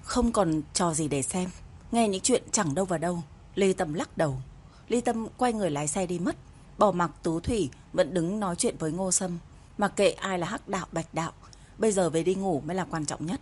Không còn trò gì để xem, nghe những chuyện chẳng đâu vào đâu. Ly Tâm lắc đầu. Ly Tâm quay người lái xe đi mất, bỏ mặc Tú Thủy vẫn đứng nói chuyện với Ngô Sâm. Mặc kệ ai là hắc đạo bạch đạo, bây giờ về đi ngủ mới là quan trọng nhất.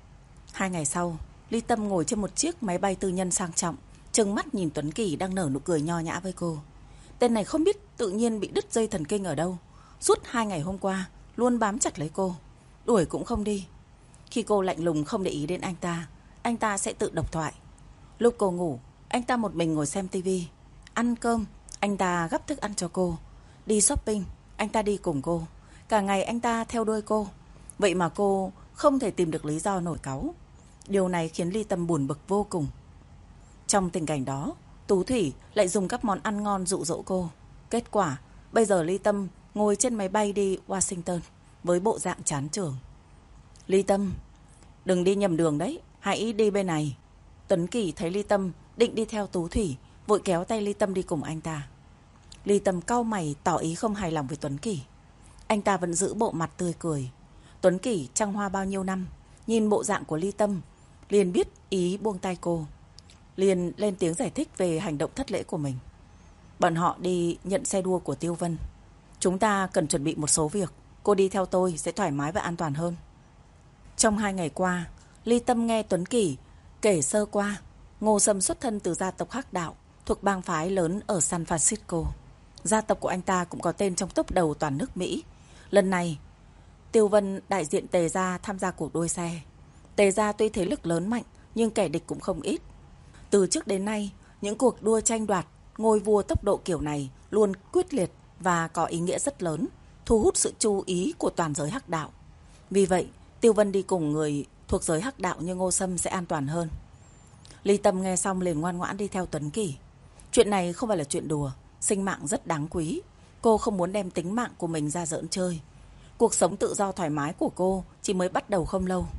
2 ngày sau, Ly Tâm ngồi trên một chiếc máy bay tư nhân sang trọng, trừng mắt nhìn Tuấn Kỳ đang nở nụ cười nho nhã với cô. Tên này không biết tự nhiên bị đứt dây thần kinh ở đâu, suốt 2 ngày hôm qua luôn bám chặt lấy cô, đuổi cũng không đi. Khi cô lạnh lùng không để ý đến anh ta sẽ tự độc thoại. Lúc cô ngủ, anh ta một mình ngồi xem tivi. Ăn cơm, anh ta gắp thức ăn cho cô. Đi shopping, anh ta đi cùng cô. Cả ngày anh ta theo đuôi cô. Vậy mà cô không thể tìm được lý do nổi cáu. Điều này khiến Ly Tâm buồn bực vô cùng. Trong tình cảnh đó, Tú Thủy lại dùng các món ăn ngon dụ dỗ cô. Kết quả, bây giờ Ly Tâm ngồi trên máy bay đi Washington với bộ dạng chán chường. Ly Tâm, đừng đi nhầm đường đấy, hãy đi bên này. Tuấn Kỳ thấy Ly Tâm định đi theo Tú Thủy, vội kéo tay Ly Tâm đi cùng anh ta. Ly Tâm cau mày tỏ ý không hài lòng với Tuấn Kỳ. Anh ta vẫn giữ bộ mặt tươi cười. Tuấn Kỳ trăng hoa bao nhiêu năm, nhìn bộ dạng của Ly Tâm liền biết ý buông tay cô, liền lên tiếng giải thích về hành động thất lễ của mình. Bọn họ đi nhận xe đua của Tiêu Vân. Chúng ta cần chuẩn bị một số việc, cô đi theo tôi sẽ thoải mái và an toàn hơn. Trong 2 ngày qua, Ly Tâm nghe Tuấn Kỳ kể sơ qua. Ngô Sâm xuất thân từ gia tộc hắc đạo thuộc bang phái lớn ở San Francisco. Gia tộc của anh ta cũng có tên trong top đầu toàn nước Mỹ. Lần này, Tiêu Vân đại diện Tề gia tham gia cuộc đua xe. Tề gia tuy thế lực lớn mạnh, nhưng kẻ địch cũng không ít. Từ trước đến nay, những cuộc đua tranh đoạt ngôi vua tốc độ kiểu này luôn quyết liệt và có ý nghĩa rất lớn, thu hút sự chú ý của toàn giới hắc đạo. Vì vậy, Tiêu Vân đi cùng người thuộc giới hắc đạo như Ngô Sâm sẽ an toàn hơn. Ly Tâm nghe xong liền ngoan ngoãn đi theo Tuấn Kỳ. Chuyện này không phải là chuyện đùa, sinh mạng rất đáng quý. Cô không muốn đem tính mạng của mình ra giỡn chơi. Cuộc sống tự do thoải mái của cô chỉ mới bắt đầu không lâu.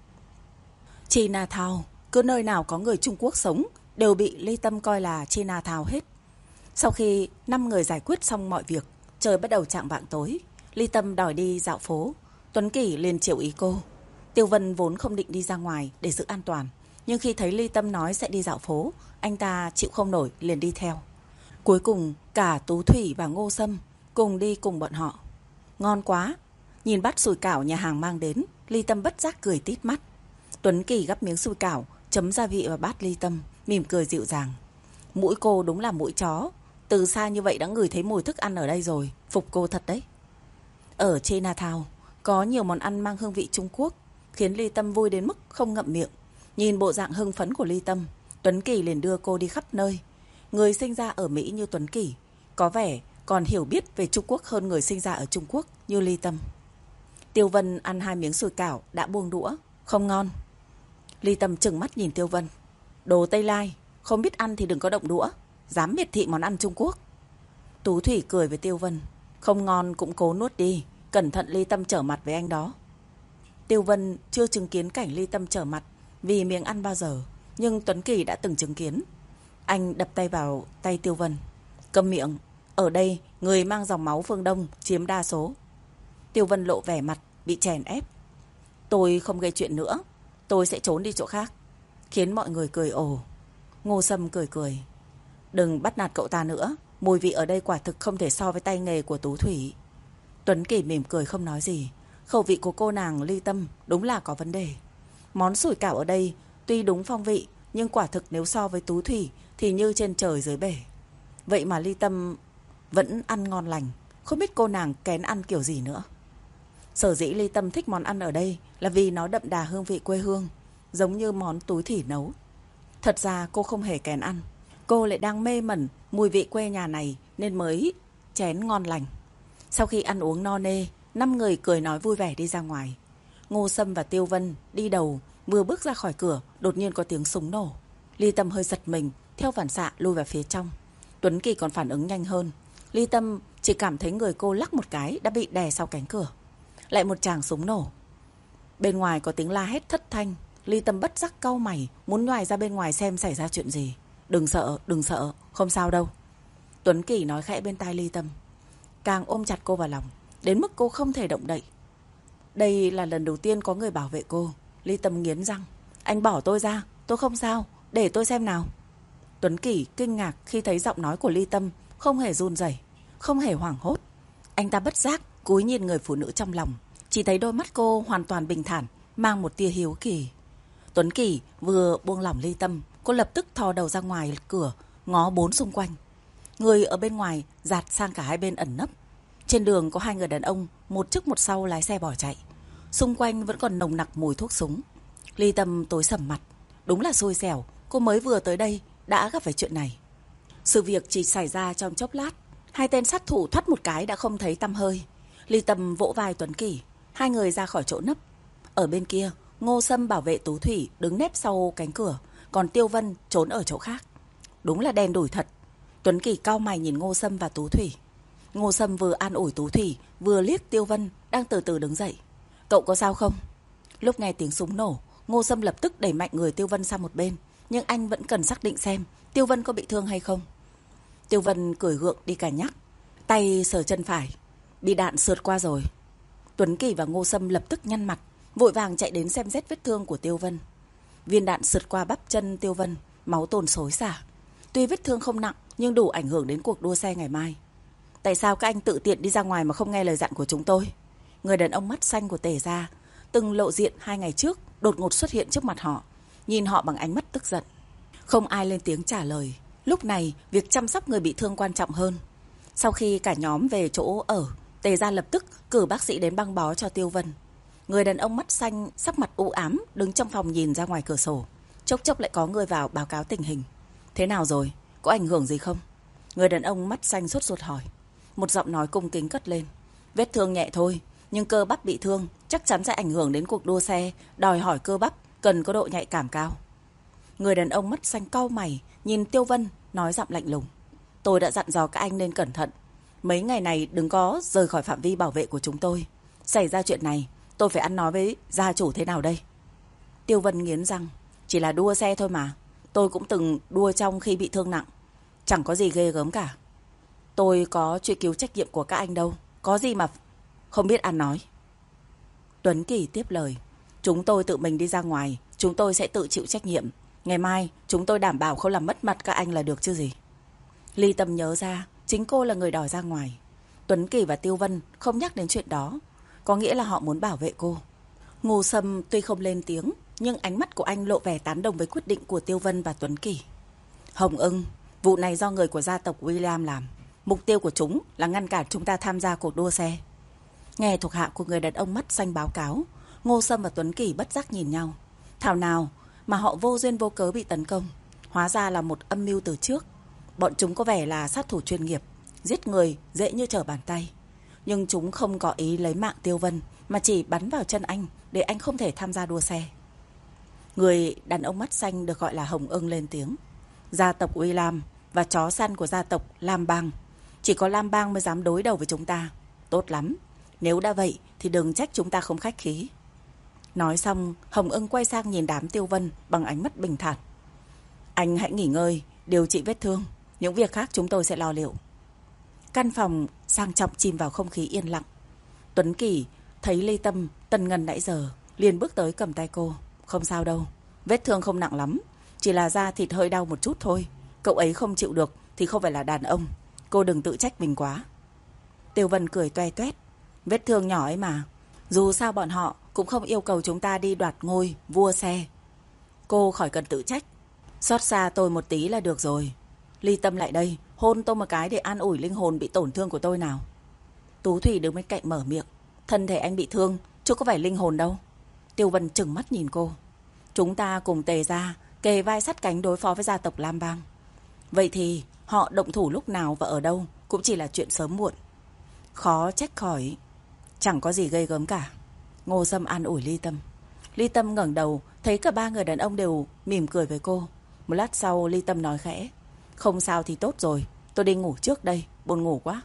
Chinatown, cứ nơi nào có người Trung Quốc sống đều bị Ly Tâm coi là Chinatown hết. Sau khi 5 người giải quyết xong mọi việc, trời bắt đầu chạng vạng tối. Ly Tâm đòi đi dạo phố. Tuấn Kỳ liền chiều ý cô. Tiêu Vân vốn không định đi ra ngoài để giữ an toàn, nhưng khi thấy Ly Tâm nói sẽ đi dạo phố, anh ta chịu không nổi liền đi theo. Cuối cùng cả Tú Thủy và Ngô Sâm cùng đi cùng bọn họ. Ngon quá. Nhìn bát sủi cảo nhà hàng mang đến, Ly Tâm bất giác cười tít mắt. Tuấn Kỳ gắp miếng sủi cảo, chấm gia vị vào bát Ly Tâm, mỉm cười dịu dàng. Mũi cô đúng là mũi chó, từ xa như vậy đã ngửi thấy mùi thức ăn ở đây rồi, phục cô thật đấy. Ở Chinatown có nhiều món ăn mang hương vị Trung Quốc, khiến Ly Tâm vui đến mức không ngậm miệng. Nhìn bộ dạng hưng phấn của Ly Tâm, Tuấn Kỳ liền đưa cô đi khắp nơi. Người sinh ra ở Mỹ như Tuấn Kỳ có vẻ còn hiểu biết về Trung Quốc hơn người sinh ra ở Trung Quốc như Ly Tâm. Tiêu Vân ăn 2 miếng sủi cảo đã buông đũa. Không ngon. Ly Tâm trừng mắt nhìn Tiêu Vân. Đồ Tây Lai, không biết ăn thì đừng có động đũa, dám miệt thị món ăn Trung Quốc. Tú Thủy cười với Tiêu Vân. Không ngon cũng cố nuốt đi, cẩn thận Ly Tâm trở mặt với anh đó. Tiêu Vân chưa chứng kiến cảnh Ly Tâm trở mặt vì miếng ăn bao giờ, nhưng Tuấn Kỳ đã từng chứng kiến. Anh đập tay vào tay Tiêu Vân. Câm miệng, ở đây người mang dòng máu phương Đông chiếm đa số. Tiêu Vân lộ vẻ mặt bị chèn ép. Tôi không gây chuyện nữa, tôi sẽ trốn đi chỗ khác. Khiến mọi người cười ồ. Ngô Sâm cười cười. Đừng bắt nạt cậu ta nữa, mùi vị ở đây quả thực không thể so với tay nghề của Tú Thủy. Tuấn Kỳ mỉm cười không nói gì. Khẩu vị của cô nàng Ly Tâm đúng là có vấn đề. Món sủi cảo ở đây tuy đúng phong vị, nhưng quả thực nếu so với Tú Thủy thì như trên trời dưới bể. Vậy mà Ly Tâm vẫn ăn ngon lành, không biết cô nàng kén ăn kiểu gì nữa. Sở dĩ Ly Tâm thích món ăn ở đây là vì nó đậm đà hương vị quê hương, giống như món Tú Thủy nấu. Thật ra cô không hề kén ăn, cô lại đang mê mẩn mùi vị quê nhà này nên mới chén ngon lành. Sau khi ăn uống no nê, 5 người cười nói vui vẻ đi ra ngoài. Ngô Sâm và Tiêu Vân đi đầu, vừa bước ra khỏi cửa, đột nhiên có tiếng súng nổ. Ly Tâm hơi giật mình, theo phản xạ lui vào phía trong. Tuấn Kỳ còn phản ứng nhanh hơn. Ly Tâm chỉ cảm thấy người cô lắc một cái đã bị đè sau cánh cửa. Lại một tràng súng nổ. Bên ngoài có tiếng la hét thất thanh. Ly Tâm bất giác cau mày, muốn nhoài ra bên ngoài xem xảy ra chuyện gì. Đừng sợ, không sao đâu. Tuấn Kỳ nói khẽ bên tai Ly Tâm, càng ôm chặt cô vào lòng, đến mức cô không thể động đậy. Đây là lần đầu tiên có người bảo vệ cô. Ly Tâm nghiến răng. Anh bỏ tôi ra, tôi không sao, để tôi xem nào. Tuấn Kỳ kinh ngạc khi thấy giọng nói của Ly Tâm không hề run rẩy, không hề hoảng hốt. Anh ta bất giác cúi nhìn người phụ nữ trong lòng, chỉ thấy đôi mắt cô hoàn toàn bình thản, mang một tia hiếu kỳ. Tuấn Kỳ vừa buông lỏng Ly Tâm, cô lập tức thò đầu ra ngoài cửa, ngó bốn xung quanh. Người ở bên ngoài dạt sang cả hai bên ẩn nấp. Trên đường có hai người đàn ông, một trước một sau lái xe bỏ chạy. Xung quanh vẫn còn nồng nặc mùi thuốc súng. Ly Tâm tối sầm mặt. Đúng là xui xẻo, cô mới vừa tới đây đã gặp phải chuyện này. Sự việc chỉ xảy ra trong chốc lát. Hai tên sát thủ thoát một cái đã không thấy tăm hơi. Ly Tâm vỗ vai Tuấn Kỳ, hai người ra khỏi chỗ nấp. Ở bên kia, Ngô Sâm bảo vệ Tú Thủy đứng nép sau cánh cửa, còn Tiêu Vân trốn ở chỗ khác. Đúng là đen đủi thật. Tuấn Kỳ cau mày nhìn Ngô Sâm và Tú Thủy. Ngô Sâm vừa an ủi Tú Thủy, vừa liếc Tiêu Vân đang từ từ đứng dậy. Cậu có sao không? Lúc nghe tiếng súng nổ, Ngô Sâm lập tức đẩy mạnh người Tiêu Vân sang một bên, nhưng anh vẫn cần xác định xem Tiêu Vân có bị thương hay không. Tiêu Vân cười gượng đi cả nhắc, tay sờ chân phải, bị đạn sượt qua rồi. Tuấn Kỳ và Ngô Sâm lập tức nhăn mặt, vội vàng chạy đến xem xét vết thương của Tiêu Vân. Viên đạn sượt qua bắp chân Tiêu Vân, máu tuôn xối xả. Tuy vết thương không nặng, nhưng đủ ảnh hưởng đến cuộc đua xe ngày mai. Tại sao các anh tự tiện đi ra ngoài mà không nghe lời dặn của chúng tôi? Người đàn ông mắt xanh của Tề gia, từng lộ diện 2 ngày trước, đột ngột xuất hiện trước mặt họ, nhìn họ bằng ánh mắt tức giận. Không ai lên tiếng trả lời. Lúc này, việc chăm sóc người bị thương quan trọng hơn. Sau khi cả nhóm về chỗ ở, Tề gia lập tức cử bác sĩ đến băng bó cho Tiêu Vân. Người đàn ông mắt xanh, sắc mặt u ám, đứng trong phòng nhìn ra ngoài cửa sổ. Chốc chốc lại có người vào báo cáo tình hình. Thế nào rồi? Có ảnh hưởng gì không? Người đàn ông mắt xanh sốt ruột hỏi. Một giọng nói cung kính cất lên. Vết thương nhẹ thôi, nhưng cơ bắp bị thương chắc chắn sẽ ảnh hưởng đến cuộc đua xe, đòi hỏi cơ bắp cần có độ nhạy cảm cao. Người đàn ông mắt xanh cau mày, nhìn Tiêu Vân, nói giọng lạnh lùng. Tôi đã dặn dò các anh nên cẩn thận. Mấy ngày này đừng có rời khỏi phạm vi bảo vệ của chúng tôi. Xảy ra chuyện này, tôi phải ăn nói với gia chủ thế nào đây? Tiêu Vân nghiến răng. Chỉ là đua xe thôi mà. Tôi cũng từng đua trong khi bị thương nặng. Chẳng có gì ghê gớm cả. Tôi có truy cứu trách nhiệm của các anh đâu. Có gì mà không biết ăn nói. Tuấn Kỳ tiếp lời. Chúng tôi tự mình đi ra ngoài, chúng tôi sẽ tự chịu trách nhiệm. Ngày mai chúng tôi đảm bảo không làm mất mặt các anh là được chứ gì. Ly Tâm nhớ ra chính cô là người đòi ra ngoài. Tuấn Kỳ và Tiêu Vân không nhắc đến chuyện đó, có nghĩa là họ muốn bảo vệ cô. Ngô Sâm tuy không lên tiếng, nhưng ánh mắt của anh lộ vẻ tán đồng với quyết định của Tiêu Vân và Tuấn Kỳ. Hồng Ưng, vụ này do người của gia tộc William làm. Mục tiêu của chúng là ngăn cản chúng ta tham gia cuộc đua xe. Nghe thuộc hạ của người đàn ông mắt xanh báo cáo, Ngô Sâm và Tuấn Kỳ bất giác nhìn nhau. Thảo nào mà họ vô duyên vô cớ bị tấn công. Hóa ra là một âm mưu từ trước. Bọn chúng có vẻ là sát thủ chuyên nghiệp, giết người dễ như trở bàn tay. Nhưng chúng không có ý lấy mạng Tiêu Vân, mà chỉ bắn vào chân anh để anh không thể tham gia đua xe. Người đàn ông mắt xanh được gọi là Hồng Ưng lên tiếng. Gia tộc William và chó săn của gia tộc Lam Bang. Chỉ có Lam Bang mới dám đối đầu với chúng ta. Tốt lắm. Nếu đã vậy thì đừng trách chúng ta không khách khí. Nói xong, Hồng Ưng quay sang nhìn đám Tiêu Vân bằng ánh mắt bình thản. Anh hãy nghỉ ngơi, điều trị vết thương. Những việc khác chúng tôi sẽ lo liệu. Căn phòng sang trọng chìm vào không khí yên lặng. Tuấn Kỳ thấy Ly Tâm tần ngần nãy giờ, liền bước tới cầm tay cô. Không sao đâu, vết thương không nặng lắm, chỉ là da thịt hơi đau một chút thôi. Cậu ấy không chịu được thì không phải là đàn ông. Cô đừng tự trách mình quá. Tiêu Vân cười toe toét. Vết thương nhỏ ấy mà. Dù sao bọn họ cũng không yêu cầu chúng ta đi đoạt ngôi vua xe. Cô khỏi cần tự trách. Xót xa tôi một tí là được rồi. Ly Tâm lại đây, hôn tôi một cái để an ủi linh hồn bị tổn thương của tôi nào. Tú Thủy đứng bên cạnh mở miệng. Thân thể anh bị thương, chứ có phải linh hồn đâu. Tiêu Vân trừng mắt nhìn cô. Chúng ta cùng Tề gia kề vai sát cánh đối phó với gia tộc Lam Bang. Vậy thì họ động thủ lúc nào và ở đâu cũng chỉ là chuyện sớm muộn. Khó trách khỏi. Chẳng có gì gây gớm cả. Ngô Sâm an ủi Ly Tâm. Ly Tâm ngẩng đầu, thấy cả ba người đàn ông đều mỉm cười với cô. Một lát sau Ly Tâm nói khẽ. Không sao thì tốt rồi, tôi đi ngủ trước đây, buồn ngủ quá.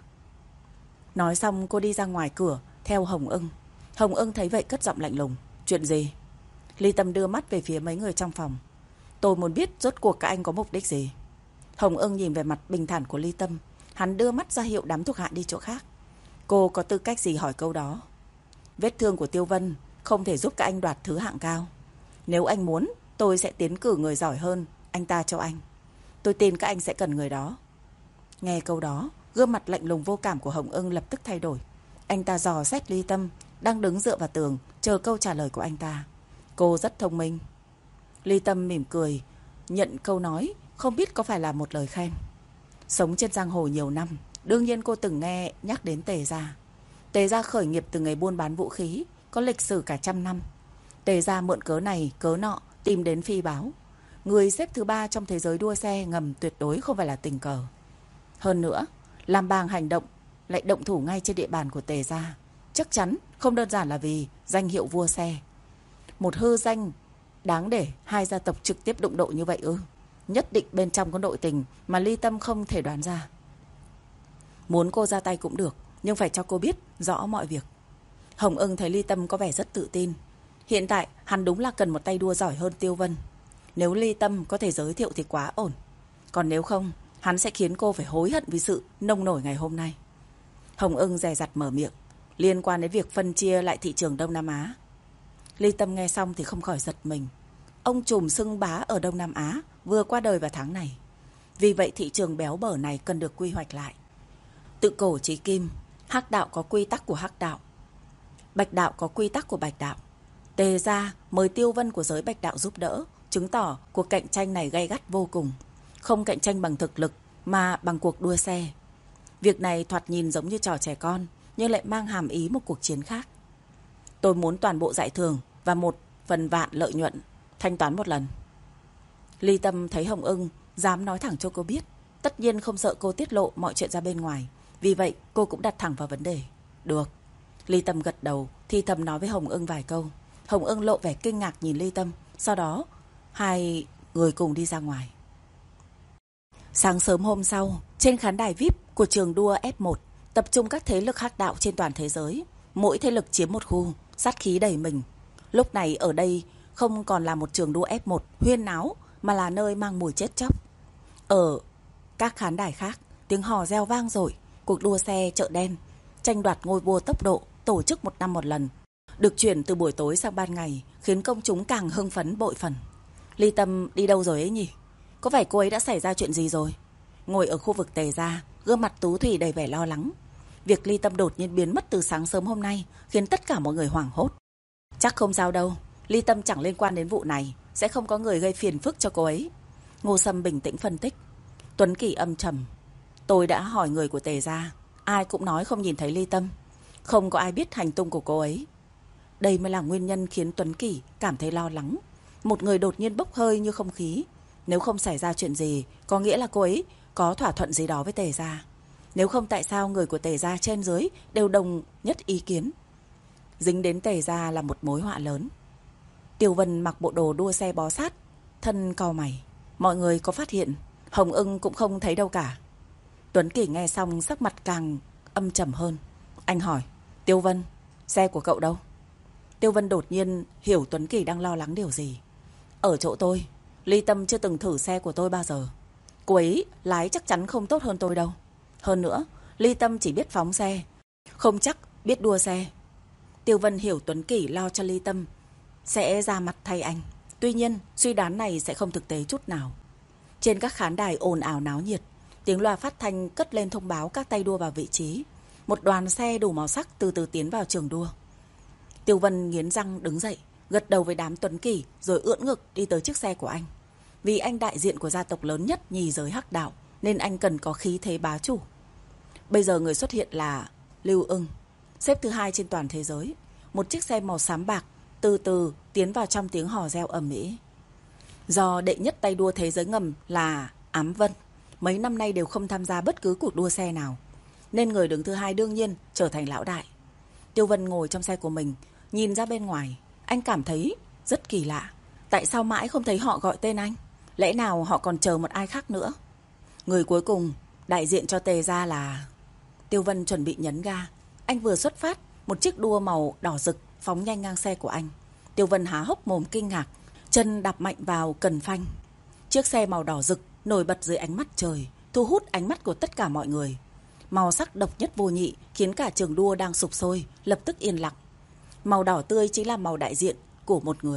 Nói xong cô đi ra ngoài cửa theo Hồng Ưng. Hồng Ưng thấy vậy cất giọng lạnh lùng. Chuyện gì? Ly Tâm đưa mắt về phía mấy người trong phòng. Tôi muốn biết rốt cuộc các anh có mục đích gì. Hồng Ưng nhìn về mặt bình thản của Ly Tâm. Hắn đưa mắt ra hiệu đám thuộc hạ đi chỗ khác. Cô có tư cách gì hỏi câu đó? Vết thương của Tiêu Vân không thể giúp các anh đoạt thứ hạng cao. Nếu anh muốn tôi sẽ tiến cử người giỏi hơn anh ta cho anh. Tôi tin các anh sẽ cần người đó. Nghe câu đó, gương mặt lạnh lùng vô cảm của Hồng Ưng lập tức thay đổi. Anh ta dò xét Ly Tâm đang đứng dựa vào tường, chờ câu trả lời của anh ta. Cô rất thông minh. Ly Tâm mỉm cười, nhận câu nói, không biết có phải là một lời khen. Sống trên giang hồ nhiều năm, đương nhiên cô từng nghe nhắc đến Tề gia. Tề gia khởi nghiệp từ nghề buôn bán vũ khí, có lịch sử cả 100 năm. Tề gia mượn cớ này, cớ nọ, tìm đến Phi báo. Người xếp thứ 3 trong thế giới đua xe ngầm tuyệt đối không phải là tình cờ. Hơn nữa, làm bàng hành động, lại động thủ ngay trên địa bàn của Tề gia. Chắc chắn không đơn giản là vì danh hiệu vua xe. Một hư danh đáng để hai gia tộc trực tiếp đụng độ như vậy ư? Nhất định bên trong có nội tình mà Ly Tâm không thể đoán ra. Muốn cô ra tay cũng được, nhưng phải cho cô biết rõ mọi việc. Hồng Ưng thấy Ly Tâm có vẻ rất tự tin. Hiện tại hắn đúng là cần một tay đua giỏi hơn Tiêu Vân. Nếu Ly Tâm có thể giới thiệu thì quá ổn. Còn nếu không, hắn sẽ khiến cô phải hối hận vì sự nông nổi ngày hôm nay. Hồng Ưng dè dặt mở miệng, liên quan đến việc phân chia lại thị trường Đông Nam Á. Ly Tâm nghe xong thì không khỏi giật mình. Ông trùm xưng bá ở Đông Nam Á vừa qua đời vào tháng này. Vì vậy thị trường béo bở này cần được quy hoạch lại. Tự cổ chí kim, Hắc đạo có quy tắc của Hắc đạo, Bạch đạo có quy tắc của Bạch đạo. Tề gia mời Tiêu Vân của giới Bạch đạo giúp đỡ, chứng tỏ cuộc cạnh tranh này gay gắt vô cùng. Không cạnh tranh bằng thực lực mà bằng cuộc đua xe. Việc này thoạt nhìn giống như trò trẻ con, nhưng lại mang hàm ý một cuộc chiến khác. Tôi muốn toàn bộ giải thưởng và 1/1000 lợi nhuận, thanh toán một lần. Ly Tâm thấy Hồng Ưng dám nói thẳng cho cô biết, tất nhiên không sợ cô tiết lộ mọi chuyện ra bên ngoài. Vì vậy cô cũng đặt thẳng vào vấn đề. Được. Ly Tâm gật đầu, thì thầm nói với Hồng Ưng vài câu. Hồng Ưng lộ vẻ kinh ngạc nhìn Ly Tâm. Sau đó hai người cùng đi ra ngoài. Sáng sớm hôm sau, trên khán đài VIP của trường đua F1 tập trung các thế lực hắc đạo trên toàn thế giới. Mỗi thế lực chiếm một khu, sát khí đầy mình. Lúc này ở đây không còn là một trường đua F1 huyên náo, mà là nơi mang mùi chết chóc. Ở các khán đài khác, tiếng hò reo vang dội. Cuộc đua xe chợ đen, tranh đoạt ngôi vua tốc độ, tổ chức 1 năm 1 lần, được chuyển từ buổi tối sang ban ngày, khiến công chúng càng hưng phấn bội phần. Ly Tâm đi đâu rồi ấy nhỉ? Có phải cô ấy đã xảy ra chuyện gì rồi? Ngồi ở khu vực Tề gia, gương mặt Tú Thủy đầy vẻ lo lắng. Việc Ly Tâm đột nhiên biến mất từ sáng sớm hôm nay khiến tất cả mọi người hoảng hốt. Chắc không sao đâu, Ly Tâm chẳng liên quan đến vụ này, sẽ không có người gây phiền phức cho cô ấy. Ngô Sâm bình tĩnh phân tích. Tuấn Kỳ âm trầm. Tôi đã hỏi người của Tề gia, ai cũng nói không nhìn thấy Ly Tâm, không có ai biết hành tung của cô ấy. Đây mới là nguyên nhân khiến Tuấn Kỳ cảm thấy lo lắng. Một người đột nhiên bốc hơi như không khí. Nếu không xảy ra chuyện gì, có nghĩa là cô ấy có thỏa thuận gì đó với Tề gia. Nếu không, tại sao người của Tề gia trên dưới đều đồng nhất ý kiến? Dính đến Tề gia là một mối họa lớn. Tiêu Vân mặc bộ đồ đua xe bó sát, thân cau mày. Mọi người có phát hiện, Hồng Ưng cũng không thấy đâu cả. Tuấn Kỳ nghe xong sắc mặt càng âm trầm hơn. Anh hỏi, Tiêu Vân, xe của cậu đâu? Tiêu Vân đột nhiên hiểu Tuấn Kỳ đang lo lắng điều gì. Ở chỗ tôi, Ly Tâm chưa từng thử xe của tôi bao giờ. Cô ấy lái chắc chắn không tốt hơn tôi đâu. Hơn nữa, Ly Tâm chỉ biết phóng xe, không chắc biết đua xe. Tiêu Vân hiểu Tuấn Kỳ lo cho Ly Tâm sẽ ra mặt thay anh. Tuy nhiên, suy đoán này sẽ không thực tế chút nào. Trên các khán đài ồn ào náo nhiệt, tiếng loa phát thanh cất lên thông báo các tay đua vào vị trí. Một đoàn xe đủ màu sắc từ từ tiến vào trường đua. Tiêu Vân nghiến răng đứng dậy, gật đầu với đám Tuấn Kỳ, rồi ưỡn ngực đi tới chiếc xe của anh. Vì anh đại diện của gia tộc lớn nhất nhì giới hắc đạo, nên anh cần có khí thế bá chủ. Bây giờ người xuất hiện là Lưu Ưng, xếp thứ 2 trên toàn thế giới. Một chiếc xe màu xám bạc từ từ tiến vào trong tiếng hò reo ầm ĩ. Do đệ nhất tay đua thế giới ngầm là Ám Vân mấy năm nay đều không tham gia bất cứ cuộc đua xe nào, nên người đứng thứ 2 đương nhiên trở thành lão đại. Tiêu Vân ngồi trong xe của mình, nhìn ra bên ngoài. Anh cảm thấy rất kỳ lạ. Tại sao mãi không thấy họ gọi tên anh? Lẽ nào họ còn chờ một ai khác nữa? Người cuối cùng đại diện cho Tề gia là... Tiêu Vân chuẩn bị nhấn ga. Anh vừa xuất phát, một chiếc đua màu đỏ rực phóng nhanh ngang xe của anh. Tiêu Vân há hốc mồm kinh ngạc, chân đạp mạnh vào cần phanh. Chiếc xe màu đỏ rực nổi bật dưới ánh mắt trời, thu hút ánh mắt của tất cả mọi người. Màu sắc độc nhất vô nhị khiến cả trường đua đang sục sôi lập tức yên lặng. Màu đỏ tươi chính là màu đại diện của một người.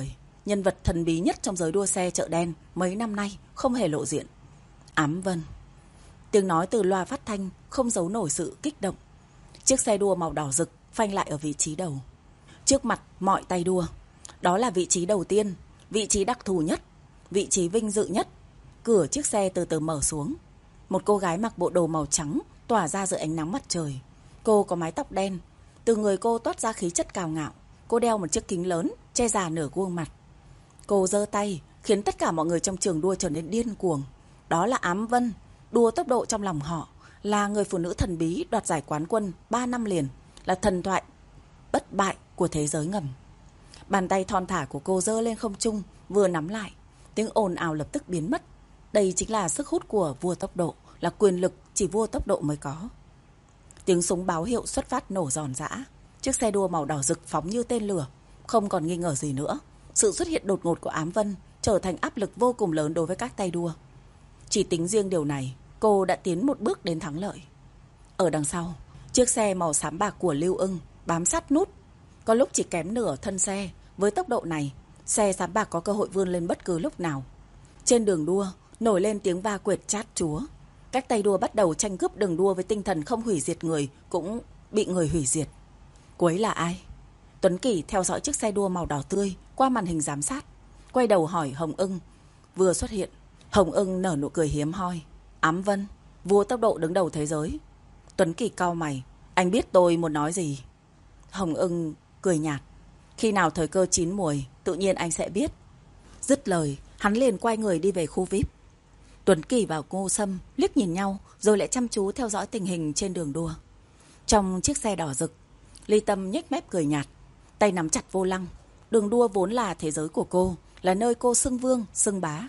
nhân vật thần bí nhất trong giới đua xe chợ đen mấy năm nay không hề lộ diện. Ám Vân. Tiếng nói từ loa phát thanh không giấu nổi sự kích động. Chiếc xe đua màu đỏ rực phanh lại ở vị trí đầu. Trước mặt mọi tay đua. Đó là vị trí đầu tiên, vị trí đặc thù nhất, vị trí vinh dự nhất. Cửa chiếc xe từ từ mở xuống. Một cô gái mặc bộ đồ màu trắng tỏa ra dưới ánh nắng mặt trời. Cô có mái tóc đen. Từ người cô toát ra khí chất cao ngạo. Cô đeo một chiếc kính lớn che già nửa khuôn mặt. Cô giơ tay khiến tất cả mọi người trong trường đua trở nên điên cuồng. Đó là Ám Vân, đua tốc độ trong lòng họ, là người phụ nữ thần bí đoạt giải quán quân 3 năm liền, là thần thoại bất bại của thế giới ngầm. Bàn tay thon thả của cô giơ lên không trung, vừa nắm lại, tiếng ồn ào lập tức biến mất. Đây chính là sức hút của vua tốc độ, là quyền lực chỉ vua tốc độ mới có. Tiếng súng báo hiệu xuất phát nổ giòn giã. Chiếc xe đua màu đỏ rực phóng như tên lửa, không còn nghi ngờ gì nữa. Sự xuất hiện đột ngột của Ám Vân trở thành áp lực vô cùng lớn đối với các tay đua. Chỉ tính riêng điều này, cô đã tiến một bước đến thắng lợi. Ở đằng sau, chiếc xe màu xám bạc của Lưu Ưng bám sát nút. Có lúc chỉ kém nửa thân xe. Với tốc độ này, xe xám bạc có cơ hội vươn lên bất cứ lúc nào. Trên đường đua, nổi lên tiếng va quệt chát chúa. Các tay đua bắt đầu tranh cướp đường đua với tinh thần không hủy diệt người cũng bị người hủy diệt. Cuối là ai? Tuấn Kỳ theo dõi chiếc xe đua màu đỏ tươi qua màn hình giám sát, quay đầu hỏi Hồng Ưng. Vừa xuất hiện, Hồng Ưng nở nụ cười hiếm hoi. Ám Vân, vua tốc độ đứng đầu thế giới. Tuấn Kỳ cau mày. Anh biết tôi muốn nói gì? Hồng Ưng cười nhạt. Khi nào thời cơ chín muồi, tự nhiên anh sẽ biết. Dứt lời, hắn liền quay người đi về khu VIP. Tuấn Kỳ và Ngô Sâm liếc nhìn nhau, rồi lại chăm chú theo dõi tình hình trên đường đua. Trong chiếc xe đỏ rực, Ly Tâm nhếch mép cười nhạt, tay nắm chặt vô lăng. Đường đua vốn là thế giới của cô, là nơi cô xưng vương, xưng bá.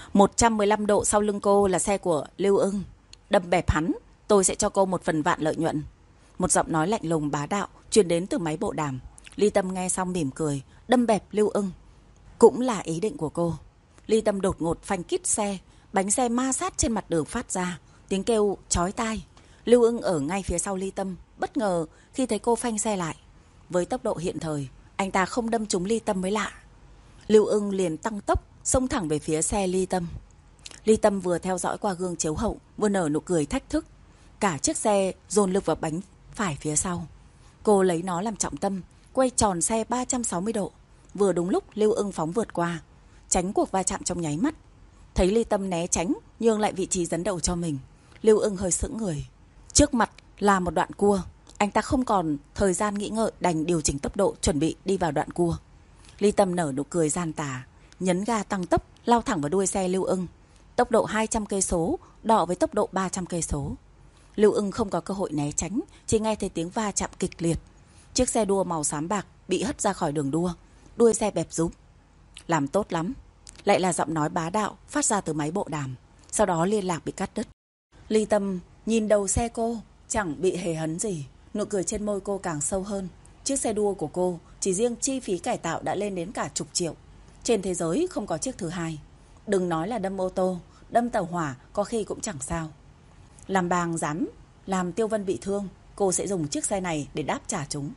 115 độ sau lưng cô là xe của Lưu Ưng. Đâm bẹp hắn, tôi sẽ cho cô 1/1000 lợi nhuận. Một giọng nói lạnh lùng bá đạo truyền đến từ máy bộ đàm. Ly Tâm nghe xong mỉm cười. Đâm bẹp Lưu Ưng cũng là ý định của cô. Ly Tâm đột ngột phanh kít xe, bánh xe ma sát trên mặt đường phát ra tiếng kêu chói tai. Lưu Ưng ở ngay phía sau Ly Tâm, bất ngờ khi thấy cô phanh xe lại. Với tốc độ hiện thời, anh ta không đâm trúng Ly Tâm mới lạ. Lưu Ưng liền tăng tốc, xông thẳng về phía xe Ly Tâm. Ly Tâm vừa theo dõi qua gương chiếu hậu, vừa nở nụ cười thách thức. Cả chiếc xe dồn lực vào bánh phải phía sau. Cô lấy nó làm trọng tâm, quay tròn xe 360 độ. Vừa đúng lúc Lưu Ưng phóng vượt qua, tránh cuộc va chạm trong nháy mắt. Thấy Ly Tâm né tránh, nhường lại vị trí dẫn đầu cho mình, Lưu Ưng hơi sững người. Trước mặt là một đoạn cua, anh ta không còn thời gian nghĩ ngợi, đành điều chỉnh tốc độ chuẩn bị đi vào đoạn cua. Ly Tâm nở nụ cười gian tà, nhấn ga tăng tốc, lao thẳng vào đuôi xe Lưu Ưng. Tốc độ 200 cây số đọ với tốc độ 300 cây số. Lưu Ưng không có cơ hội né tránh, chỉ nghe thấy tiếng va chạm kịch liệt. Chiếc xe đua màu xám bạc bị hất ra khỏi đường đua, đuôi xe bẹp rúm. Làm tốt lắm. Lại là giọng nói bá đạo phát ra từ máy bộ đàm. Sau đó liên lạc bị cắt đứt. Ly Tâm nhìn đầu xe cô, chẳng bị hề hấn gì. Nụ cười trên môi cô càng sâu hơn. Chiếc xe đua của cô chỉ riêng chi phí cải tạo đã lên đến cả chục triệu. Trên thế giới không có chiếc thứ hai. Đừng nói là đâm ô tô, đâm tàu hỏa có khi cũng chẳng sao. Làm bàng dám làm Tiêu Vân bị thương, cô sẽ dùng chiếc xe này để đáp trả chúng.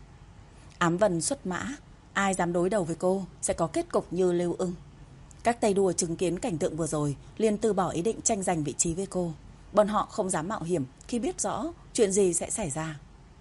Ám Vân xuất mã, ai dám đối đầu với cô sẽ có kết cục như Lưu Ưng. Các tay đua chứng kiến cảnh tượng vừa rồi liền từ bỏ ý định tranh giành vị trí với cô. Bọn họ không dám mạo hiểm khi biết rõ chuyện gì sẽ xảy ra.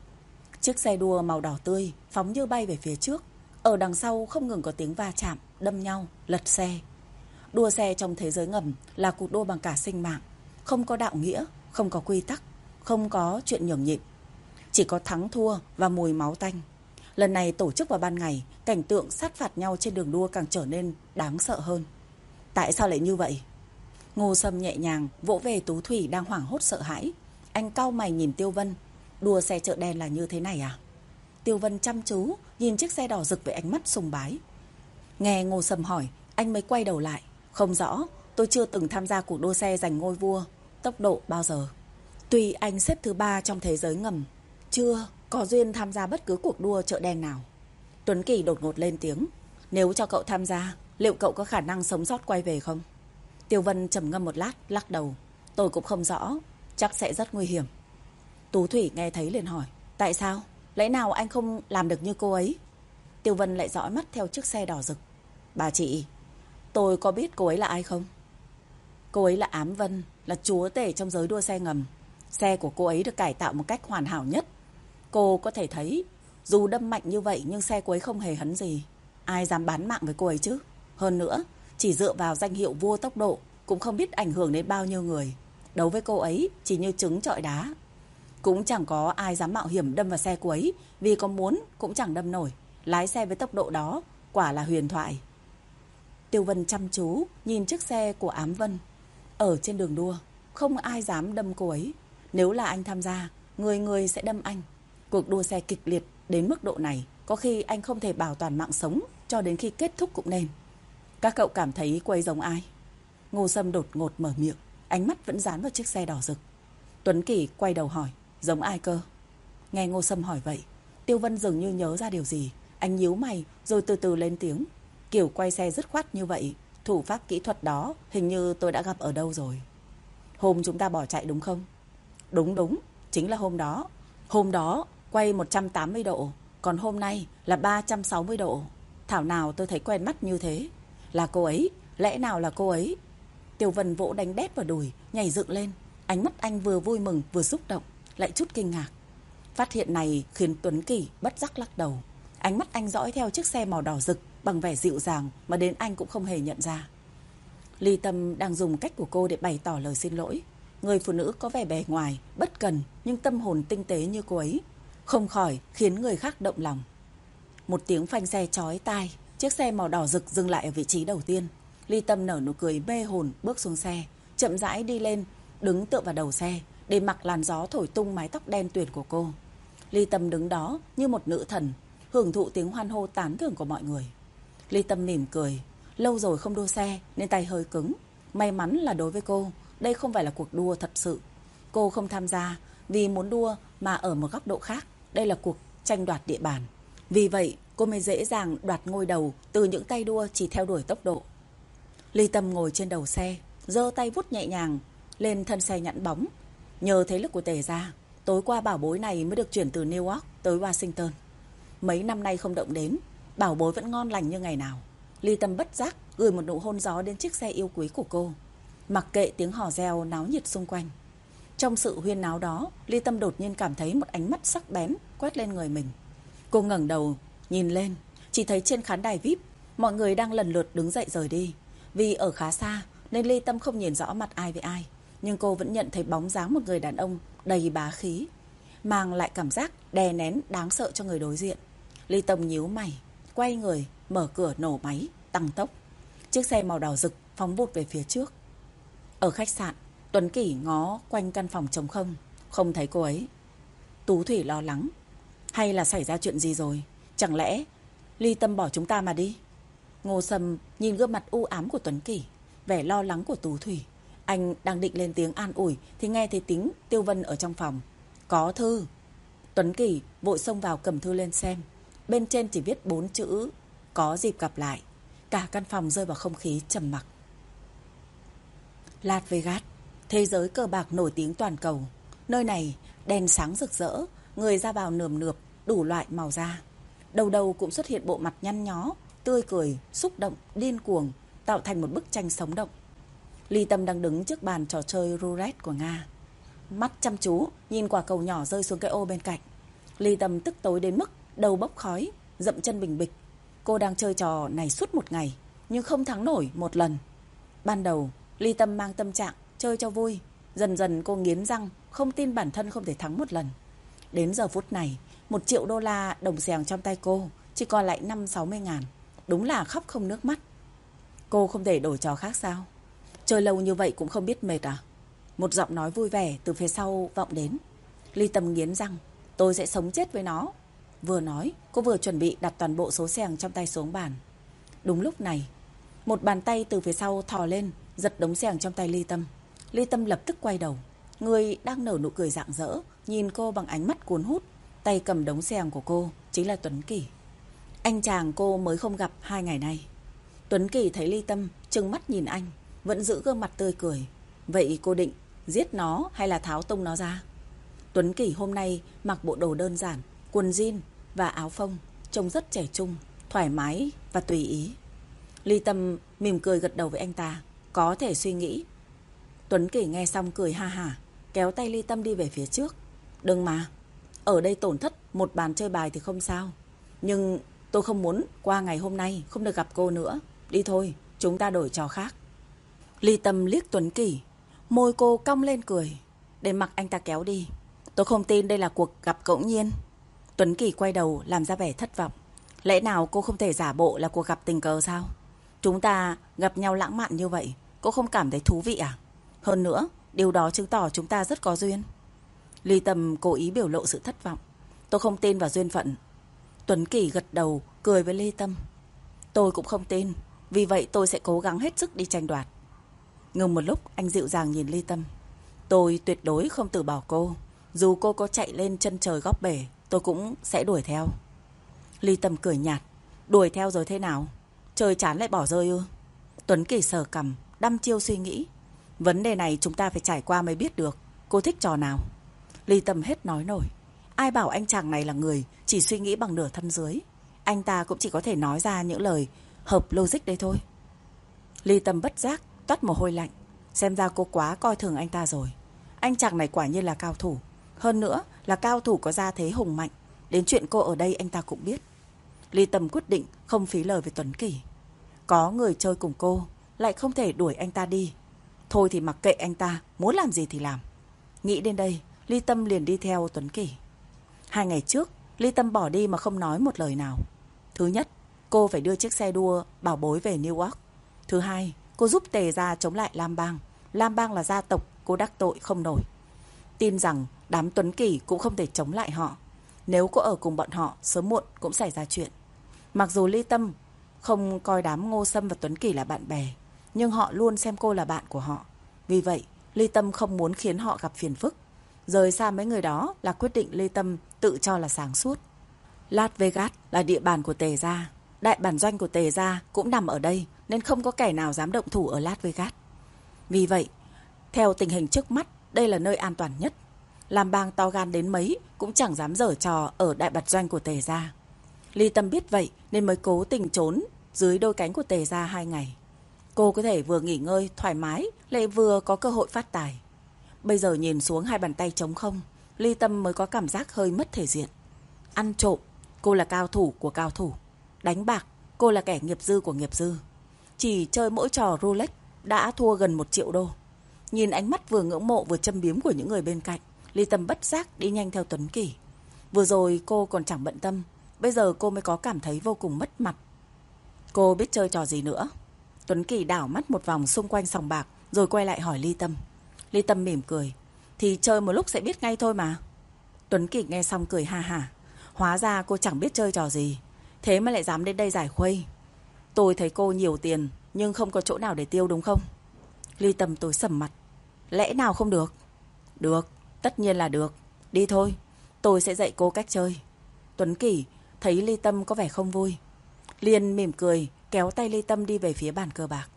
Chiếc xe đua màu đỏ tươi phóng như bay về phía trước. Ở đằng sau không ngừng có tiếng va chạm, đâm nhau, lật xe. Đua xe trong thế giới ngầm là cuộc đua bằng cả sinh mạng. Không có đạo nghĩa, không có quy tắc, không có chuyện nhường nhịn. Chỉ có thắng thua và mùi máu tanh. Lần này tổ chức vào ban ngày, cảnh tượng sát phạt nhau trên đường đua càng trở nên đáng sợ hơn. Tại sao lại như vậy? Ngô Sâm nhẹ nhàng vỗ về Tú Thủy đang hoảng hốt sợ hãi. Anh cau mày nhìn Tiêu Vân. Đua xe chợ đen là như thế này à? Tiêu Vân chăm chú nhìn chiếc xe đỏ rực với ánh mắt sùng bái. Nghe Ngô Sâm hỏi, anh mới quay đầu lại. Không rõ, tôi chưa từng tham gia cuộc đua xe giành ngôi vua tốc độ bao giờ. Tuy anh xếp thứ 3 trong thế giới ngầm, chưa có duyên tham gia bất cứ cuộc đua chợ đen nào. Tuấn Kỳ đột ngột lên tiếng. Nếu cho cậu tham gia, liệu cậu có khả năng sống sót quay về không? Tiêu Vân trầm ngâm một lát, lắc đầu. Tôi cũng không rõ, chắc sẽ rất nguy hiểm. Tú Thủy nghe thấy liền hỏi. Tại sao? Lẽ nào anh không làm được như cô ấy? Tiêu Vân lại dõi mắt theo chiếc xe đỏ rực. Bà chị, tôi có biết cô ấy là ai không? Cô ấy là Ám Vân, là chúa tể trong giới đua xe ngầm. Xe của cô ấy được cải tạo một cách hoàn hảo nhất. Cô có thể thấy, dù đâm mạnh như vậy nhưng xe cô ấy không hề hấn gì. Ai dám bán mạng với cô ấy chứ? Hơn nữa, chỉ dựa vào danh hiệu vua tốc độ cũng không biết ảnh hưởng đến bao nhiêu người. Đấu với cô ấy chỉ như trứng trọi đá. Cũng chẳng có ai dám mạo hiểm đâm vào xe cô ấy, vì có muốn cũng chẳng đâm nổi. Lái xe với tốc độ đó quả là huyền thoại. Tiêu Vân chăm chú nhìn chiếc xe của Ám Vân. Ở trên đường đua, không ai dám đâm cô ấy. Nếu là anh tham gia, người người sẽ đâm anh. Cuộc đua xe kịch liệt đến mức độ này, có khi anh không thể bảo toàn mạng sống cho đến khi kết thúc cũng nên. Các cậu cảm thấy cô ấy giống ai? Ngô Sâm đột ngột mở miệng, ánh mắt vẫn dán vào chiếc xe đỏ rực. Tuấn Kỳ quay đầu hỏi, giống ai cơ? Nghe Ngô Sâm hỏi vậy, Tiêu Vân dường như nhớ ra điều gì. Anh nhíu mày rồi từ từ lên tiếng. Kiểu quay xe dứt khoát như vậy, thủ pháp kỹ thuật đó hình như tôi đã gặp ở đâu rồi. Hôm chúng ta bỏ chạy đúng không? Đúng, chính là hôm đó. Hôm đó quay 180 độ, còn hôm nay là 360 độ. Thảo nào tôi thấy quen mắt như thế. Là cô ấy, lẽ nào là cô ấy? Tiêu Vân vỗ đánh đét vào đùi, nhảy dựng lên. Ánh mắt anh vừa vui mừng vừa xúc động, lại chút kinh ngạc. Phát hiện này khiến Tuấn Kỳ bất giác lắc đầu. Ánh mắt anh dõi theo chiếc xe màu đỏ rực bằng vẻ dịu dàng mà đến anh cũng không hề nhận ra. Ly Tâm đang dùng cách của cô để bày tỏ lời xin lỗi. Người phụ nữ có vẻ bề ngoài bất cần nhưng tâm hồn tinh tế như cô ấy, không khỏi khiến người khác động lòng. Một tiếng phanh xe chói tai, chiếc xe màu đỏ rực dừng lại ở vị trí đầu tiên. Ly Tâm nở nụ cười mê hồn bước xuống xe, chậm rãi đi lên, đứng tựa vào đầu xe để mặc làn gió thổi tung mái tóc đen tuyền của cô. Ly Tâm đứng đó như một nữ thần, hưởng thụ tiếng hoan hô tán thưởng của mọi người. Ly Tâm mỉm cười, lâu rồi không đua xe nên tay hơi cứng. May mắn là đối với cô, đây không phải là cuộc đua thật sự. Cô không tham gia vì muốn đua mà ở một góc độ khác. Đây là cuộc tranh đoạt địa bàn. Vì vậy cô mới dễ dàng đoạt ngôi đầu từ những tay đua chỉ theo đuổi tốc độ. Ly Tâm ngồi trên đầu xe, giơ tay vuốt nhẹ nhàng lên thân xe nhẵn bóng. Nhờ thế lực của Tề gia, tối qua bảo bối này mới được chuyển từ New York tới Washington. Mấy năm nay không động đến, bảo bối vẫn ngon lành như ngày nào. Ly Tâm bất giác gửi một nụ hôn gió đến chiếc xe yêu quý của cô, mặc kệ tiếng hò reo náo nhiệt xung quanh. Trong sự huyên náo đó, Ly Tâm đột nhiên cảm thấy một ánh mắt sắc bén quét lên người mình. Cô ngẩng đầu nhìn lên, chỉ thấy trên khán đài VIP mọi người đang lần lượt đứng dậy rời đi. Vì ở khá xa nên Ly Tâm không nhìn rõ mặt ai với ai, nhưng cô vẫn nhận thấy bóng dáng một người đàn ông đầy bá khí, mang lại cảm giác đè nén đáng sợ cho người đối diện. Ly Tâm nhíu mày, quay người, mở cửa nổ máy, tăng tốc. Chiếc xe màu đỏ rực phóng vụt về phía trước. Ở khách sạn, Tuấn Kỳ ngó quanh căn phòng trống không, không thấy cô ấy. Tú Thủy lo lắng, hay là xảy ra chuyện gì rồi? Chẳng lẽ Ly Tâm bỏ chúng ta mà đi? Ngô Sâm nhìn gương mặt u ám của Tuấn Kỳ, vẻ lo lắng của Tú Thủy. Anh đang định lên tiếng an ủi thì nghe thấy tiếng Tiêu Vân ở trong phòng. Có thư. Tuấn Kỳ vội xông vào cầm thư lên xem. Bên trên chỉ viết 4 chữ: có dịp gặp lại. Cả căn phòng rơi vào không khí trầm mặc. Las Vegas, thế giới cờ bạc nổi tiếng toàn cầu. Nơi này đèn sáng rực rỡ, người ra vào nườm nượp, đủ loại màu da. Đầu đầu cũng xuất hiện bộ mặt nhăn nhó, tươi cười, xúc động, điên cuồng, tạo thành một bức tranh sống động. Ly Tâm đang đứng trước bàn trò chơi roulette của Nga, mắt chăm chú nhìn quả cầu nhỏ rơi xuống cái ô bên cạnh. Ly Tâm tức tối đến mức đầu bốc khói, dậm chân bình bịch. Cô đang chơi trò này suốt một ngày nhưng không thắng nổi một lần. Ban đầu Ly Tâm mang tâm trạng chơi cho vui, dần dần cô nghiến răng, không tin bản thân không thể thắng một lần. Đến giờ phút này, 1 triệu đô la đồng xèng trong tay cô chỉ còn lại 50-60 ngàn. Đúng là khóc không nước mắt. Cô không thể đổi trò khác sao? Chơi lâu như vậy cũng không biết mệt à? Một giọng nói vui vẻ từ phía sau vọng đến. Ly Tâm nghiến răng, tôi sẽ sống chết với nó. Vừa nói, cô vừa chuẩn bị đặt toàn bộ số xèng trong tay xuống bàn. Đúng lúc này, một bàn tay từ phía sau thò lên, giật đống xèng trong tay Ly Tâm. Ly Tâm lập tức quay đầu. Người đang nở nụ cười rạng rỡ, nhìn cô bằng ánh mắt cuốn hút. Tay cầm đống xèng của cô chính là Tuấn Kỳ. Anh chàng cô mới không gặp 2 ngày nay. Tuấn Kỳ thấy Ly Tâm trừng mắt nhìn anh, vẫn giữ gương mặt tươi cười. Vậy cô định giết nó hay là tháo tung nó ra? Tuấn Kỳ hôm nay mặc bộ đồ đơn giản, quần jean và áo phông, trông rất trẻ trung, thoải mái và tùy ý. Ly Tâm mỉm cười gật đầu với anh ta. Có thể suy nghĩ. Tuấn Kỷ nghe xong cười ha hả, kéo tay Ly Tâm đi về phía trước. Đừng mà, ở đây tổn thất một bàn chơi bài thì không sao. Nhưng tôi không muốn qua ngày hôm nay không được gặp cô nữa. Đi thôi, chúng ta đổi trò khác. Ly Tâm liếc Tuấn Kỷ, môi cô cong lên cười, để mặc anh ta kéo đi. Tôi không tin đây là cuộc gặp ngẫu nhiên. Tuấn Kỷ quay đầu làm ra vẻ thất vọng. Lẽ nào cô không thể giả bộ là cuộc gặp tình cờ sao? Chúng ta gặp nhau lãng mạn như vậy, cô không cảm thấy thú vị à? Hơn nữa, điều đó chứng tỏ chúng ta rất có duyên. Ly Tâm cố ý biểu lộ sự thất vọng. Tôi không tin vào duyên phận. Tuấn Kỷ gật đầu, cười với Ly Tâm. Tôi cũng không tin, vì vậy tôi sẽ cố gắng hết sức đi tranh đoạt. Ngừng một lúc, anh dịu dàng nhìn Ly Tâm. Tôi tuyệt đối không từ bỏ cô. Dù cô có chạy lên chân trời góc bể, tôi cũng sẽ đuổi theo. Ly Tâm cười nhạt. Đuổi theo rồi thế nào? Chơi chán lại bỏ rơi ư? Tuấn Kỷ sờ cằm, đăm chiêu suy nghĩ. Vấn đề này chúng ta phải trải qua mới biết được. Cô thích trò nào? Ly Tâm hết nói nổi. Ai bảo anh chàng này là người chỉ suy nghĩ bằng nửa thân dưới. Anh ta cũng chỉ có thể nói ra những lời hợp logic đây thôi. Ly Tâm bất giác toát mồ hôi lạnh. Xem ra cô quá coi thường anh ta rồi. Anh chàng này quả nhiên là cao thủ. Hơn nữa là cao thủ có gia thế hùng mạnh. Đến chuyện cô ở đây anh ta cũng biết. Ly Tâm quyết định không phí lời với Tuấn Kỷ. Có người chơi cùng cô, lại không thể đuổi anh ta đi. Thôi thì mặc kệ anh ta, muốn làm gì thì làm. Nghĩ đến đây, Ly Tâm liền đi theo Tuấn Kỷ. 2 ngày trước, Ly Tâm bỏ đi mà không nói một lời nào. Thứ nhất, cô phải đưa chiếc xe đua bảo bối về New York. Thứ hai, cô giúp Tề gia chống lại Lam Bang. Lam Bang là gia tộc cô đắc tội không nổi. Tin rằng đám Tuấn Kỷ cũng không thể chống lại họ. Nếu cô ở cùng bọn họ, sớm muộn cũng xảy ra chuyện. Mặc dù Ly Tâm không coi đám Ngô Sâm và Tuấn Kỷ là bạn bè, nhưng họ luôn xem cô là bạn của họ. Vì vậy, Ly Tâm không muốn khiến họ gặp phiền phức. Rời xa mấy người đó là quyết định Ly Tâm tự cho là sáng suốt. Las Vegas là địa bàn của Tề gia. Đại bản doanh của Tề gia cũng nằm ở đây, nên không có kẻ nào dám động thủ ở Las Vegas. Vì vậy, theo tình hình trước mắt, đây là nơi an toàn nhất. Lam Bang to gan đến mấy cũng chẳng dám giở trò ở đại bản doanh của Tề gia. Ly Tâm biết vậy nên mới cố tình trốn dưới đôi cánh của Tề gia 2 ngày. Cô có thể vừa nghỉ ngơi thoải mái, lại vừa có cơ hội phát tài. Bây giờ nhìn xuống 2 bàn tay trống không, Ly Tâm mới có cảm giác hơi mất thể diện. Ăn trộm, cô là cao thủ của cao thủ. Đánh bạc, cô là kẻ nghiệp dư của nghiệp dư. Chỉ chơi mỗi trò roulette đã thua gần 1 triệu đô. Nhìn ánh mắt vừa ngưỡng mộ vừa châm biếm của những người bên cạnh, Ly Tâm bất giác đi nhanh theo Tuấn Kỷ. Vừa rồi cô còn chẳng bận tâm, bây giờ cô mới có cảm thấy vô cùng mất mặt. Cô biết chơi trò gì nữa? Tuấn Kỷ đảo mắt một vòng xung quanh sòng bạc, rồi quay lại hỏi Ly Tâm. Ly Tâm mỉm cười. Thì chơi một lúc sẽ biết ngay thôi mà. Tuấn Kỷ nghe xong cười ha hả. Hóa ra cô chẳng biết chơi trò gì, thế mà lại dám đến đây giải khuây. Tôi thấy cô nhiều tiền, nhưng không có chỗ nào để tiêu đúng không? Ly Tâm tối sầm mặt. Lẽ nào không được? Được, tất nhiên là được. Đi thôi, tôi sẽ dạy cô cách chơi. Tuấn Kỷ thấy Ly Tâm có vẻ không vui, liền mỉm cười kéo tay Ly Tâm đi về phía bàn cờ bạc.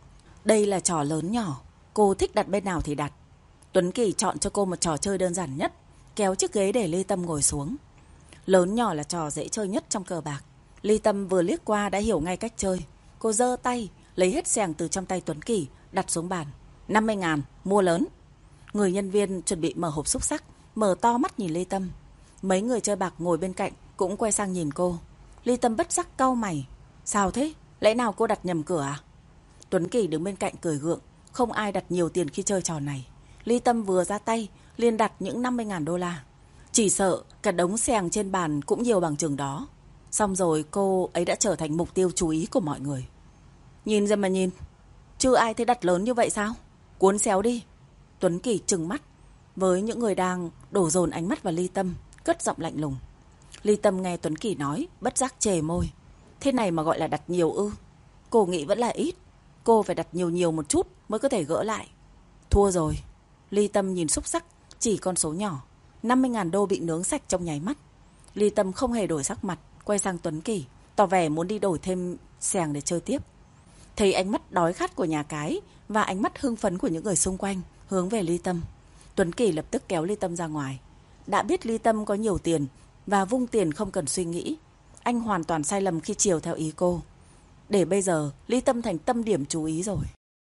Đây là trò lớn nhỏ, cô thích đặt bên nào thì đặt. Tuấn Kỷ chọn cho cô một trò chơi đơn giản nhất, kéo chiếc ghế để Ly Tâm ngồi xuống. Lớn nhỏ là trò dễ chơi nhất trong cờ bạc. Ly Tâm vừa liếc qua đã hiểu ngay cách chơi. Cô giơ tay lấy hết xèng từ trong tay Tuấn Kỷ đặt xuống bàn. 50.000, mua lớn. Người nhân viên chuẩn bị mở hộp xúc xắc mở to mắt nhìn Ly Tâm. Mấy người chơi bạc ngồi bên cạnh cũng quay sang nhìn cô. Ly Tâm bất giác cau mày. Sao thế? Lẽ nào cô đặt nhầm cửa à? Tuấn Kỷ đứng bên cạnh cười gượng. Không ai đặt nhiều tiền khi chơi trò này. Ly Tâm vừa ra tay liền đặt những 50.000 đô la. Chỉ sợ cả đống xèng trên bàn cũng nhiều bằng chừng đó. Xong rồi cô ấy đã trở thành mục tiêu chú ý của mọi người. Nhìn ra mà nhìn, chưa ai thấy đặt lớn như vậy sao? Cuốn xéo đi. Tuấn Kỷ trừng mắt với những người đang đổ dồn ánh mắt vào Ly Tâm, cất giọng lạnh lùng. Ly Tâm nghe Tuấn Kỷ nói, bất giác chề môi. Thế này mà gọi là đặt nhiều ư? Cô nghĩ vẫn là ít. Cô phải đặt nhiều một chút mới có thể gỡ lại. Thua rồi. Ly Tâm nhìn xúc sắc, chỉ con số nhỏ. 50.000 đô bị nướng sạch trong nháy mắt. Ly Tâm không hề đổi sắc mặt, quay sang Tuấn Kỷ, tỏ vẻ muốn đi đổi thêm xèng để chơi tiếp. Thấy ánh mắt đói khát của nhà cái và ánh mắt hưng phấn của những người xung quanh hướng về Ly Tâm, Tuấn Kỷ lập tức kéo Ly Tâm ra ngoài. Đã biết Ly Tâm có nhiều tiền và vung tiền không cần suy nghĩ, anh hoàn toàn sai lầm khi chiều theo ý cô. để bây giờ Ly Tâm thành tâm điểm chú ý rồi.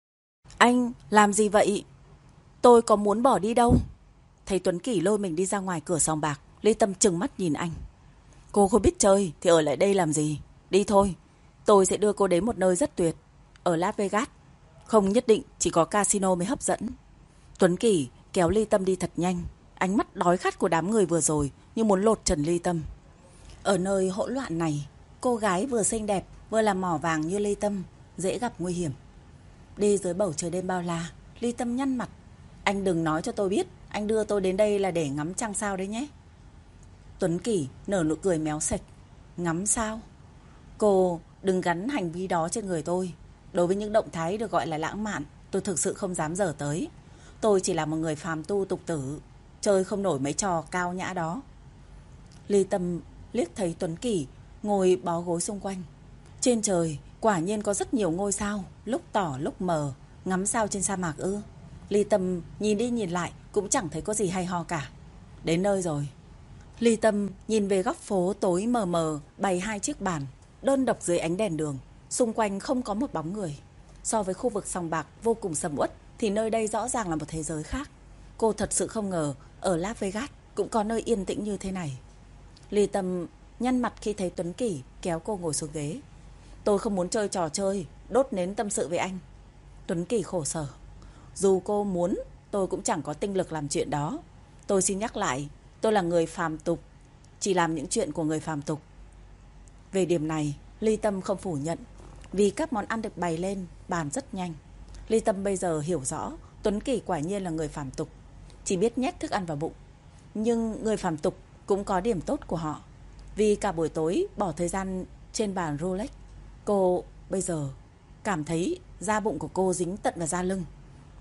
Anh làm gì vậy? Tôi có muốn bỏ đi đâu. Thấy Tuấn Kỷ lôi mình đi ra ngoài cửa sòng bạc, Ly Tâm trừng mắt nhìn anh. Cô không biết chơi thì ở lại đây làm gì? Đi thôi, tôi sẽ đưa cô đến một nơi rất tuyệt, ở Las Vegas. Không nhất định chỉ có casino mới hấp dẫn. Tuấn Kỷ kéo Ly Tâm đi thật nhanh, ánh mắt đói khát của đám người vừa rồi như muốn lột trần Ly Tâm. Ở nơi hỗn loạn này, cô gái vừa xinh đẹp vừa là mỏ vàng như Ly Tâm dễ gặp nguy hiểm. Đi dưới bầu trời đêm bao la, Ly Tâm nhăn mặt. Anh đừng nói cho tôi biết anh đưa tôi đến đây là để ngắm trăng sao đấy nhé. Tuấn Kỷ nở nụ cười méo sạch. Ngắm sao? Cô đừng gắn hành vi đó trên người tôi. Đối với những động thái được gọi là lãng mạn, tôi thực sự không dám dở tới. Tôi chỉ là một người phàm tu tục tử, chơi không nổi mấy trò cao nhã đó. Ly Tâm liếc thấy Tuấn Kỷ ngồi bó gối xung quanh. Trên trời quả nhiên có rất nhiều ngôi sao, lúc tỏ lúc mờ. Ngắm sao trên sa mạc ư? Ly Tâm nhìn đi nhìn lại cũng chẳng thấy có gì hay ho cả. Đến nơi rồi. Ly Tâm nhìn về góc phố tối mờ mờ bày hai chiếc bàn đơn độc dưới ánh đèn đường. Xung quanh không có một bóng người. So với khu vực sòng bạc vô cùng sầm uất thì nơi đây rõ ràng là một thế giới khác. Cô thật sự không ngờ ở Las Vegas cũng có nơi yên tĩnh như thế này. Ly Tâm nhăn mặt khi thấy Tuấn Kỷ kéo cô ngồi xuống ghế. Tôi không muốn chơi trò chơi đốt nến tâm sự với anh. Tuấn Kỷ khổ sở. Dù cô muốn, tôi cũng chẳng có tinh lực làm chuyện đó. Tôi xin nhắc lại, tôi là người phàm tục, chỉ làm những chuyện của người phàm tục. Về điểm này, Ly Tâm không phủ nhận, vì các món ăn được bày lên bàn rất nhanh. Ly Tâm bây giờ hiểu rõ Tuấn Kỷ quả nhiên là người phàm tục, chỉ biết nhét thức ăn vào bụng. Nhưng người phàm tục cũng có điểm tốt của họ. Vì cả buổi tối bỏ thời gian trên bàn Rolex, cô bây giờ cảm thấy da bụng của cô dính tận vào da lưng.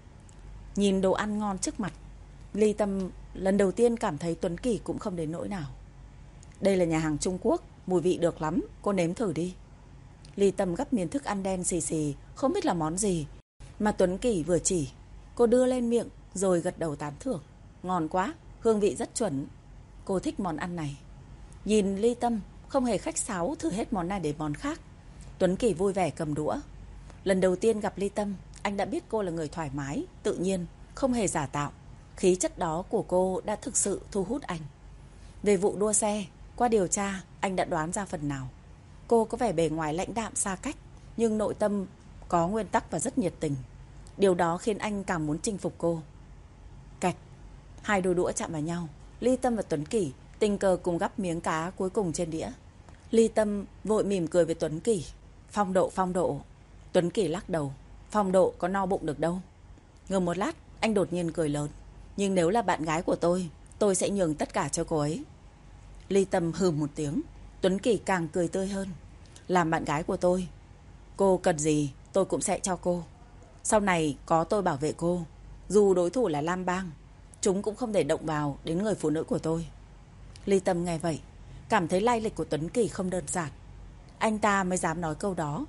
Nhìn đồ ăn ngon trước mặt, Ly Tâm lần đầu tiên cảm thấy Tuấn Kỷ cũng không đến nỗi nào. Đây là nhà hàng Trung Quốc, mùi vị được lắm, cô nếm thử đi. Ly Tâm gắp miếng thức ăn đen xì xì, không biết là món gì mà Tuấn Kỷ vừa chỉ. Cô đưa lên miệng rồi gật đầu tán thưởng. Ngon quá, hương vị rất chuẩn. Cô thích món ăn này. Nhìn Ly Tâm không hề khách sáo thử hết món này đến món khác, Tuấn Kỷ vui vẻ cầm đũa. Lần đầu tiên gặp Ly Tâm, anh đã biết cô là người thoải mái, tự nhiên, không hề giả tạo. Khí chất đó của cô đã thực sự thu hút anh. Về vụ đua xe, qua điều tra, anh đã đoán ra phần nào. Cô có vẻ bề ngoài lãnh đạm xa cách, nhưng nội tâm có nguyên tắc và rất nhiệt tình. Điều đó khiến anh càng muốn chinh phục cô. Cạch, hai đôi đũa chạm vào nhau. Ly Tâm và Tuấn Kỷ tình cờ cùng gắp miếng cá cuối cùng trên đĩa. Ly Tâm vội mỉm cười với Tuấn Kỷ. Phong độ, phong độ. Tuấn Kỷ lắc đầu. Phong độ có no bụng được đâu. Ngừng một lát, anh đột nhiên cười lớn. Nhưng nếu là bạn gái của tôi sẽ nhường tất cả cho cô ấy. Ly Tâm hừ một tiếng. Tuấn Kỷ càng cười tươi hơn. Làm bạn gái của tôi, cô cần gì tôi cũng sẽ cho cô. Sau này có tôi bảo vệ cô, dù đối thủ là Lam Bang, chúng cũng không thể động vào đến người phụ nữ của tôi. Ly Tâm nghe vậy, cảm thấy lai lịch của Tuấn Kỷ không đơn giản. Anh ta mới dám nói câu đó.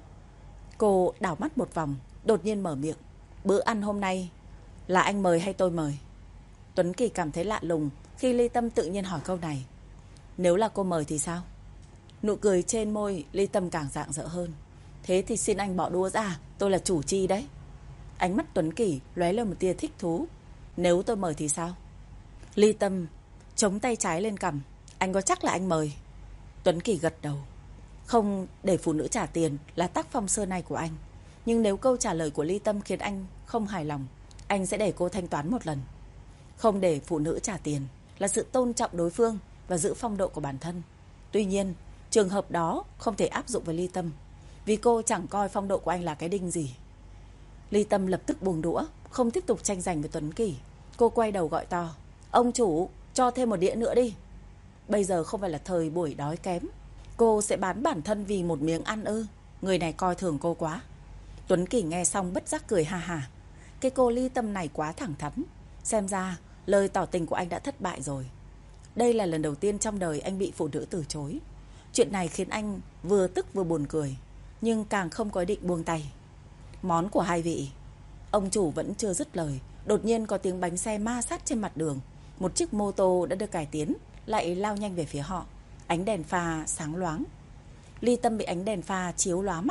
Cô đảo mắt một vòng, đột nhiên mở miệng. Bữa ăn hôm nay là anh mời hay tôi mời? Tuấn Kỷ cảm thấy lạ lùng khi Ly Tâm tự nhiên hỏi câu này. Nếu là cô mời thì sao? Nụ cười trên môi Ly Tâm càng rạng rỡ hơn. Thế thì xin anh bỏ đũa ra, tôi là chủ chi đấy. Ánh mắt Tuấn Kỷ lóe lên một tia thích thú. Nếu tôi mời thì sao? Ly Tâm chống tay trái lên cằm. Anh có chắc là anh mời? Tuấn Kỷ gật đầu. Không để phụ nữ trả tiền là tác phong xưa nay của anh. Nhưng nếu câu trả lời của Ly Tâm khiến anh không hài lòng, anh sẽ để cô thanh toán một lần. Không để phụ nữ trả tiền là sự tôn trọng đối phương và giữ phong độ của bản thân. Tuy nhiên, trường hợp đó không thể áp dụng với Ly Tâm, vì cô chẳng coi phong độ của anh là cái đinh gì. Ly Tâm lập tức buông đũa, không tiếp tục tranh giành với Tuấn Kỷ. Cô quay đầu gọi to. Ông chủ, cho thêm một đĩa nữa đi. Bây giờ không phải là thời buổi đói kém. Cô sẽ bán bản thân vì một miếng ăn ư? Người này coi thường cô quá. Tuấn Kỷ nghe xong bất giác cười ha ha. Cái cô Ly Tâm này quá thẳng thắn. Xem ra lời tỏ tình của anh đã thất bại rồi. Đây là lần đầu tiên trong đời anh bị phụ nữ từ chối. Chuyện này khiến anh vừa tức vừa buồn cười, nhưng càng không có ý định buông tay. Món của hai vị. Ông chủ vẫn chưa dứt lời, đột nhiên có tiếng bánh xe ma sát trên mặt đường. Một chiếc mô tô đã được cải tiến lại lao nhanh về phía họ. Ánh đèn pha sáng loáng. Ly Tâm bị ánh đèn pha chiếu lóa mắt.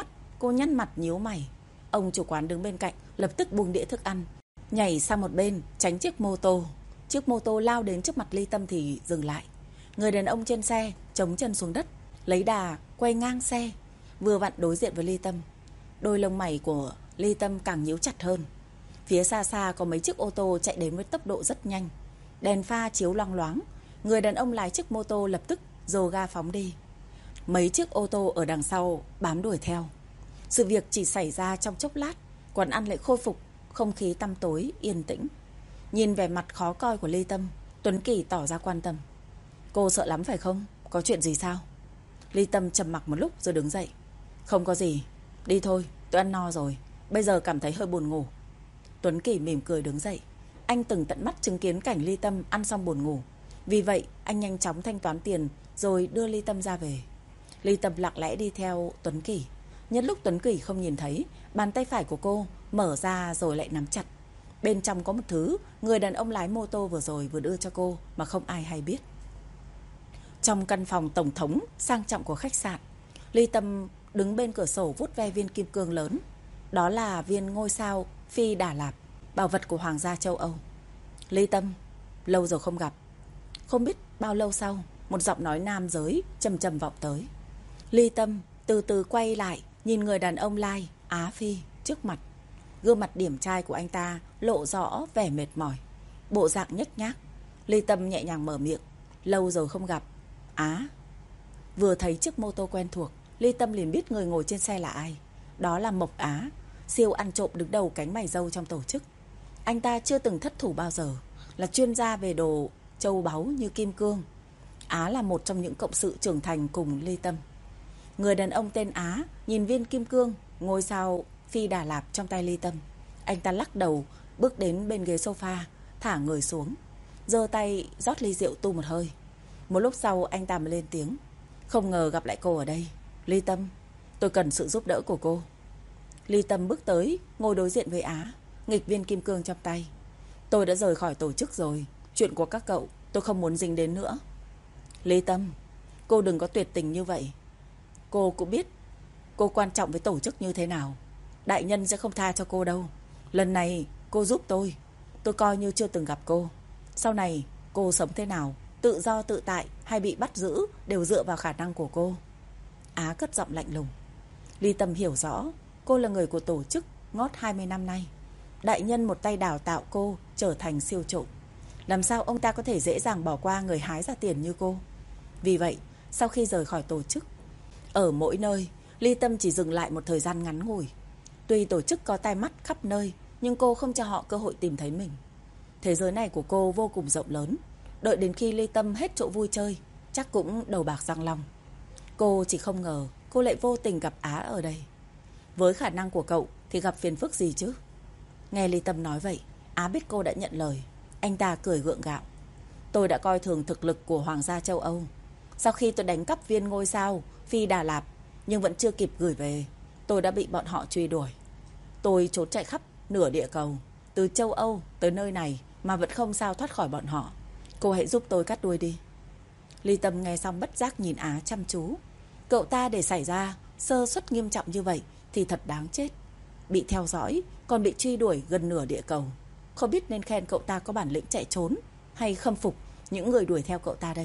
Cô nhăn mặt nhíu mày. Ông chủ quán đứng bên cạnh lập tức buông đĩa thức ăn, nhảy sang một bên tránh chiếc mô tô. Chiếc mô tô lao đến trước mặt Ly Tâm thì dừng lại. Người đàn ông trên xe chống chân xuống đất, lấy đà quay ngang xe, vừa vặn đối diện với Ly Tâm. Đôi lông mày của Ly Tâm càng nhíu chặt hơn. Phía xa xa có mấy chiếc ô tô chạy đến với tốc độ rất nhanh, đèn pha chiếu loang loáng. Người đàn ông lái chiếc mô tô lập tức dồ ga phóng đi. Mấy chiếc ô tô ở đằng sau bám đuổi theo. Sự việc chỉ xảy ra trong chốc lát, quán ăn lại khôi phục không khí tăm tối yên tĩnh. Nhìn vẻ mặt khó coi của Ly Tâm, Tuấn Kỳ tỏ ra quan tâm. Cô sợ lắm phải không? Có chuyện gì sao? Ly Tâm trầm mặc một lúc rồi đứng dậy. Không có gì, đi thôi, tôi ăn no rồi, bây giờ cảm thấy hơi buồn ngủ. Tuấn Kỳ mỉm cười đứng dậy. Anh từng tận mắt chứng kiến cảnh Ly Tâm ăn xong buồn ngủ. Vì vậy anh nhanh chóng thanh toán tiền rồi đưa Ly Tâm ra về. Ly Tâm lặng lẽ đi theo Tuấn Kỳ. Nhân lúc Tuấn Kỳ không nhìn thấy, bàn tay phải của cô mở ra rồi lại nắm chặt. Bên trong có một thứ người đàn ông lái mô tô vừa rồi vừa đưa cho cô mà không ai hay biết. Trong căn phòng tổng thống sang trọng của khách sạn, Ly Tâm đứng bên cửa sổ vuốt ve viên kim cương lớn. Đó là viên ngôi sao Phi Đà Lạt, bảo vật của Hoàng gia châu Âu. Ly Tâm, lâu rồi không gặp. Không biết bao lâu sau, một giọng nói nam giới trầm trầm vọng tới. Ly Tâm từ từ quay lại, nhìn người đàn ông lai Á Phi trước mặt. Gương mặt điển trai của anh ta lộ rõ vẻ mệt mỏi, bộ dạng nhếch nhác. Ly Tâm nhẹ nhàng mở miệng. Lâu rồi không gặp. Á. Vừa thấy chiếc mô tô quen thuộc, Ly Tâm liền biết người ngồi trên xe là ai. Đó là Mộc Á, siêu ăn trộm đứng đầu cánh mày râu trong tổ chức. Anh ta chưa từng thất thủ bao giờ, là chuyên gia về đồ châu báu như kim cương. Á là một trong những cộng sự trưởng thành cùng Ly Tâm. Người đàn ông tên Á nhìn viên kim cương ngôi sao Phi Đà Lạt trong tay Ly Tâm. Anh ta lắc đầu, bước đến bên ghế sofa, thả người xuống, giơ tay rót ly rượu tu một hơi. Một lúc sau anh ta mới lên tiếng. Không ngờ gặp lại cô ở đây, Ly Tâm, tôi cần sự giúp đỡ của cô. Ly Tâm bước tới, ngồi đối diện với Á, nghịch viên kim cương trong tay. Tôi đã rời khỏi tổ chức rồi, chuyện của các cậu tôi không muốn dính đến nữa. Ly Tâm, cô đừng có tuyệt tình như vậy. Cô cũng biết cô quan trọng với tổ chức như thế nào. Đại nhân sẽ không tha cho cô đâu. Lần này cô giúp tôi coi như chưa từng gặp cô. Sau này cô sống thế nào, tự do tự tại hay bị bắt giữ đều dựa vào khả năng của cô. Á cất giọng lạnh lùng. Ly Tâm hiểu rõ cô là người của tổ chức ngót 20 năm nay. Đại nhân một tay đào tạo cô trở thành siêu trộm. Làm sao ông ta có thể dễ dàng bỏ qua người hái ra tiền như cô. Vì vậy sau khi rời khỏi tổ chức, ở mỗi nơi Ly Tâm chỉ dừng lại một thời gian ngắn ngủi. Tuy tổ chức có tai mắt khắp nơi, nhưng cô không cho họ cơ hội tìm thấy mình. Thế giới này của cô vô cùng rộng lớn. Đợi đến khi Ly Tâm hết chỗ vui chơi, chắc cũng đầu bạc răng long. Cô chỉ không ngờ cô lại vô tình gặp Á ở đây. Với khả năng của cậu thì gặp phiền phức gì chứ? Nghe Ly Tâm nói vậy, Á biết cô đã nhận lời. Anh ta cười gượng gạo. Tôi đã coi thường thực lực của Hoàng gia châu Âu. Sau khi tôi đánh cắp viên ngôi sao Phi Đà Lạt nhưng vẫn chưa kịp gửi về, tôi đã bị bọn họ truy đuổi. Tôi trốn chạy khắp nửa địa cầu, từ châu Âu tới nơi này mà vẫn không sao thoát khỏi bọn họ. Cô hãy giúp tôi cắt đuôi đi. Ly Tâm nghe xong bất giác nhìn Á chăm chú. Cậu ta để xảy ra sơ suất nghiêm trọng như vậy thì thật đáng chết. Bị theo dõi, còn bị truy đuổi gần nửa địa cầu. Không biết nên khen cậu ta có bản lĩnh chạy trốn hay khâm phục những người đuổi theo cậu ta đây.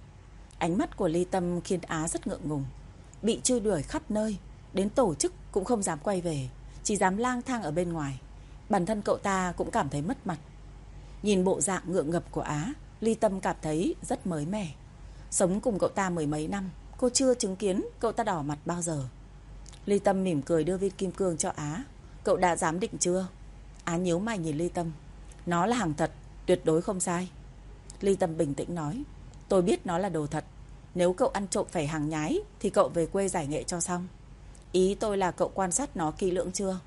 Ánh mắt của Ly Tâm khiến Á rất ngượng ngùng. Bị truy đuổi khắp nơi, đến tổ chức cũng không dám quay về, chỉ dám lang thang ở bên ngoài. Bản thân cậu ta cũng cảm thấy mất mặt. Nhìn bộ dạng ngượng ngập của Á, Ly Tâm cảm thấy rất mới mẻ. Sống cùng cậu ta mười mấy năm, cô chưa chứng kiến cậu ta đỏ mặt bao giờ. Ly Tâm mỉm cười đưa viên kim cương cho Á. Cậu đã giám định chưa? Á nhíu mày nhìn Ly Tâm. Nó là hàng thật, tuyệt đối không sai. Ly Tâm bình tĩnh nói. Tôi biết nó là đồ thật. Nếu cậu ăn trộm phải hàng nhái thì cậu về quê giải nghệ cho xong. Ý tôi là cậu quan sát nó kỹ lưỡng chưa?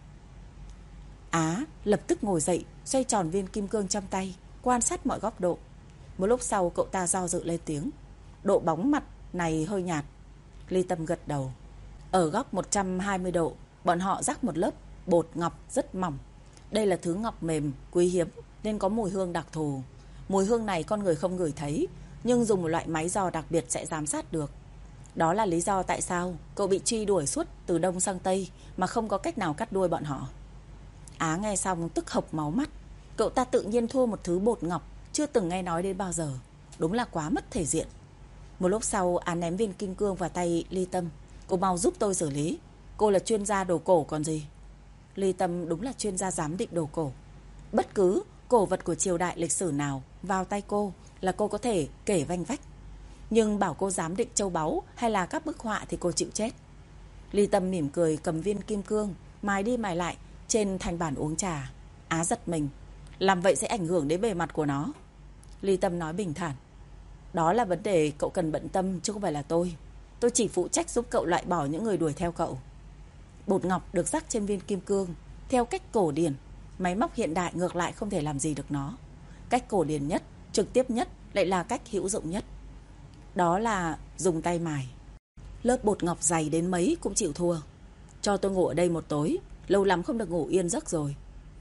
Á lập tức ngồi dậy, xoay tròn viên kim cương trong tay, quan sát mọi góc độ. Một lúc sau cậu ta do dự lên tiếng. Độ bóng mặt này hơi nhạt. Ly Tâm gật đầu. Ở góc 120 độ, bọn họ rắc một lớp bột ngọc rất mỏng. Đây là thứ ngọc mềm, quý hiếm nên có mùi hương đặc thù. Mùi hương này con người không ngửi thấy, nhưng dùng một loại máy dò đặc biệt sẽ giám sát được. Đó là lý do tại sao cậu bị truy đuổi suốt từ Đông sang Tây mà không có cách nào cắt đuôi bọn họ. Á nghe xong tức hộc máu mắt. Cậu ta tự nhiên thua một thứ bột ngọc chưa từng nghe nói đến bao giờ. Đúng là quá mất thể diện. Một lúc sau Á ném viên kim cương vào tay Ly Tâm. Cô mau giúp tôi xử lý. Cô là chuyên gia đồ cổ còn gì. Ly Tâm đúng là chuyên gia giám định đồ cổ. Bất cứ cổ vật của triều đại lịch sử nào vào tay cô là cô có thể kể vanh vách. Nhưng bảo cô giám định châu báu hay là các bức họa thì cô chịu chết. Ly Tâm mỉm cười cầm viên kim cương mài đi mài lại trên thành bàn uống trà. Á giật mình. Làm vậy sẽ ảnh hưởng đến bề mặt của nó. Ly Tâm nói bình thản. Đó là vấn đề cậu cần bận tâm chứ không phải là tôi. Tôi chỉ phụ trách giúp cậu loại bỏ những người đuổi theo cậu. Bột ngọc được rắc trên viên kim cương theo cách cổ điển. Máy móc hiện đại ngược lại không thể làm gì được nó. Cách cổ điển nhất, trực tiếp nhất lại là cách hữu dụng nhất. Đó là dùng tay mài. Lớp bột ngọc dày đến mấy cũng chịu thua. Cho tôi ngủ ở đây một tối. Lâu lắm không được ngủ yên giấc rồi.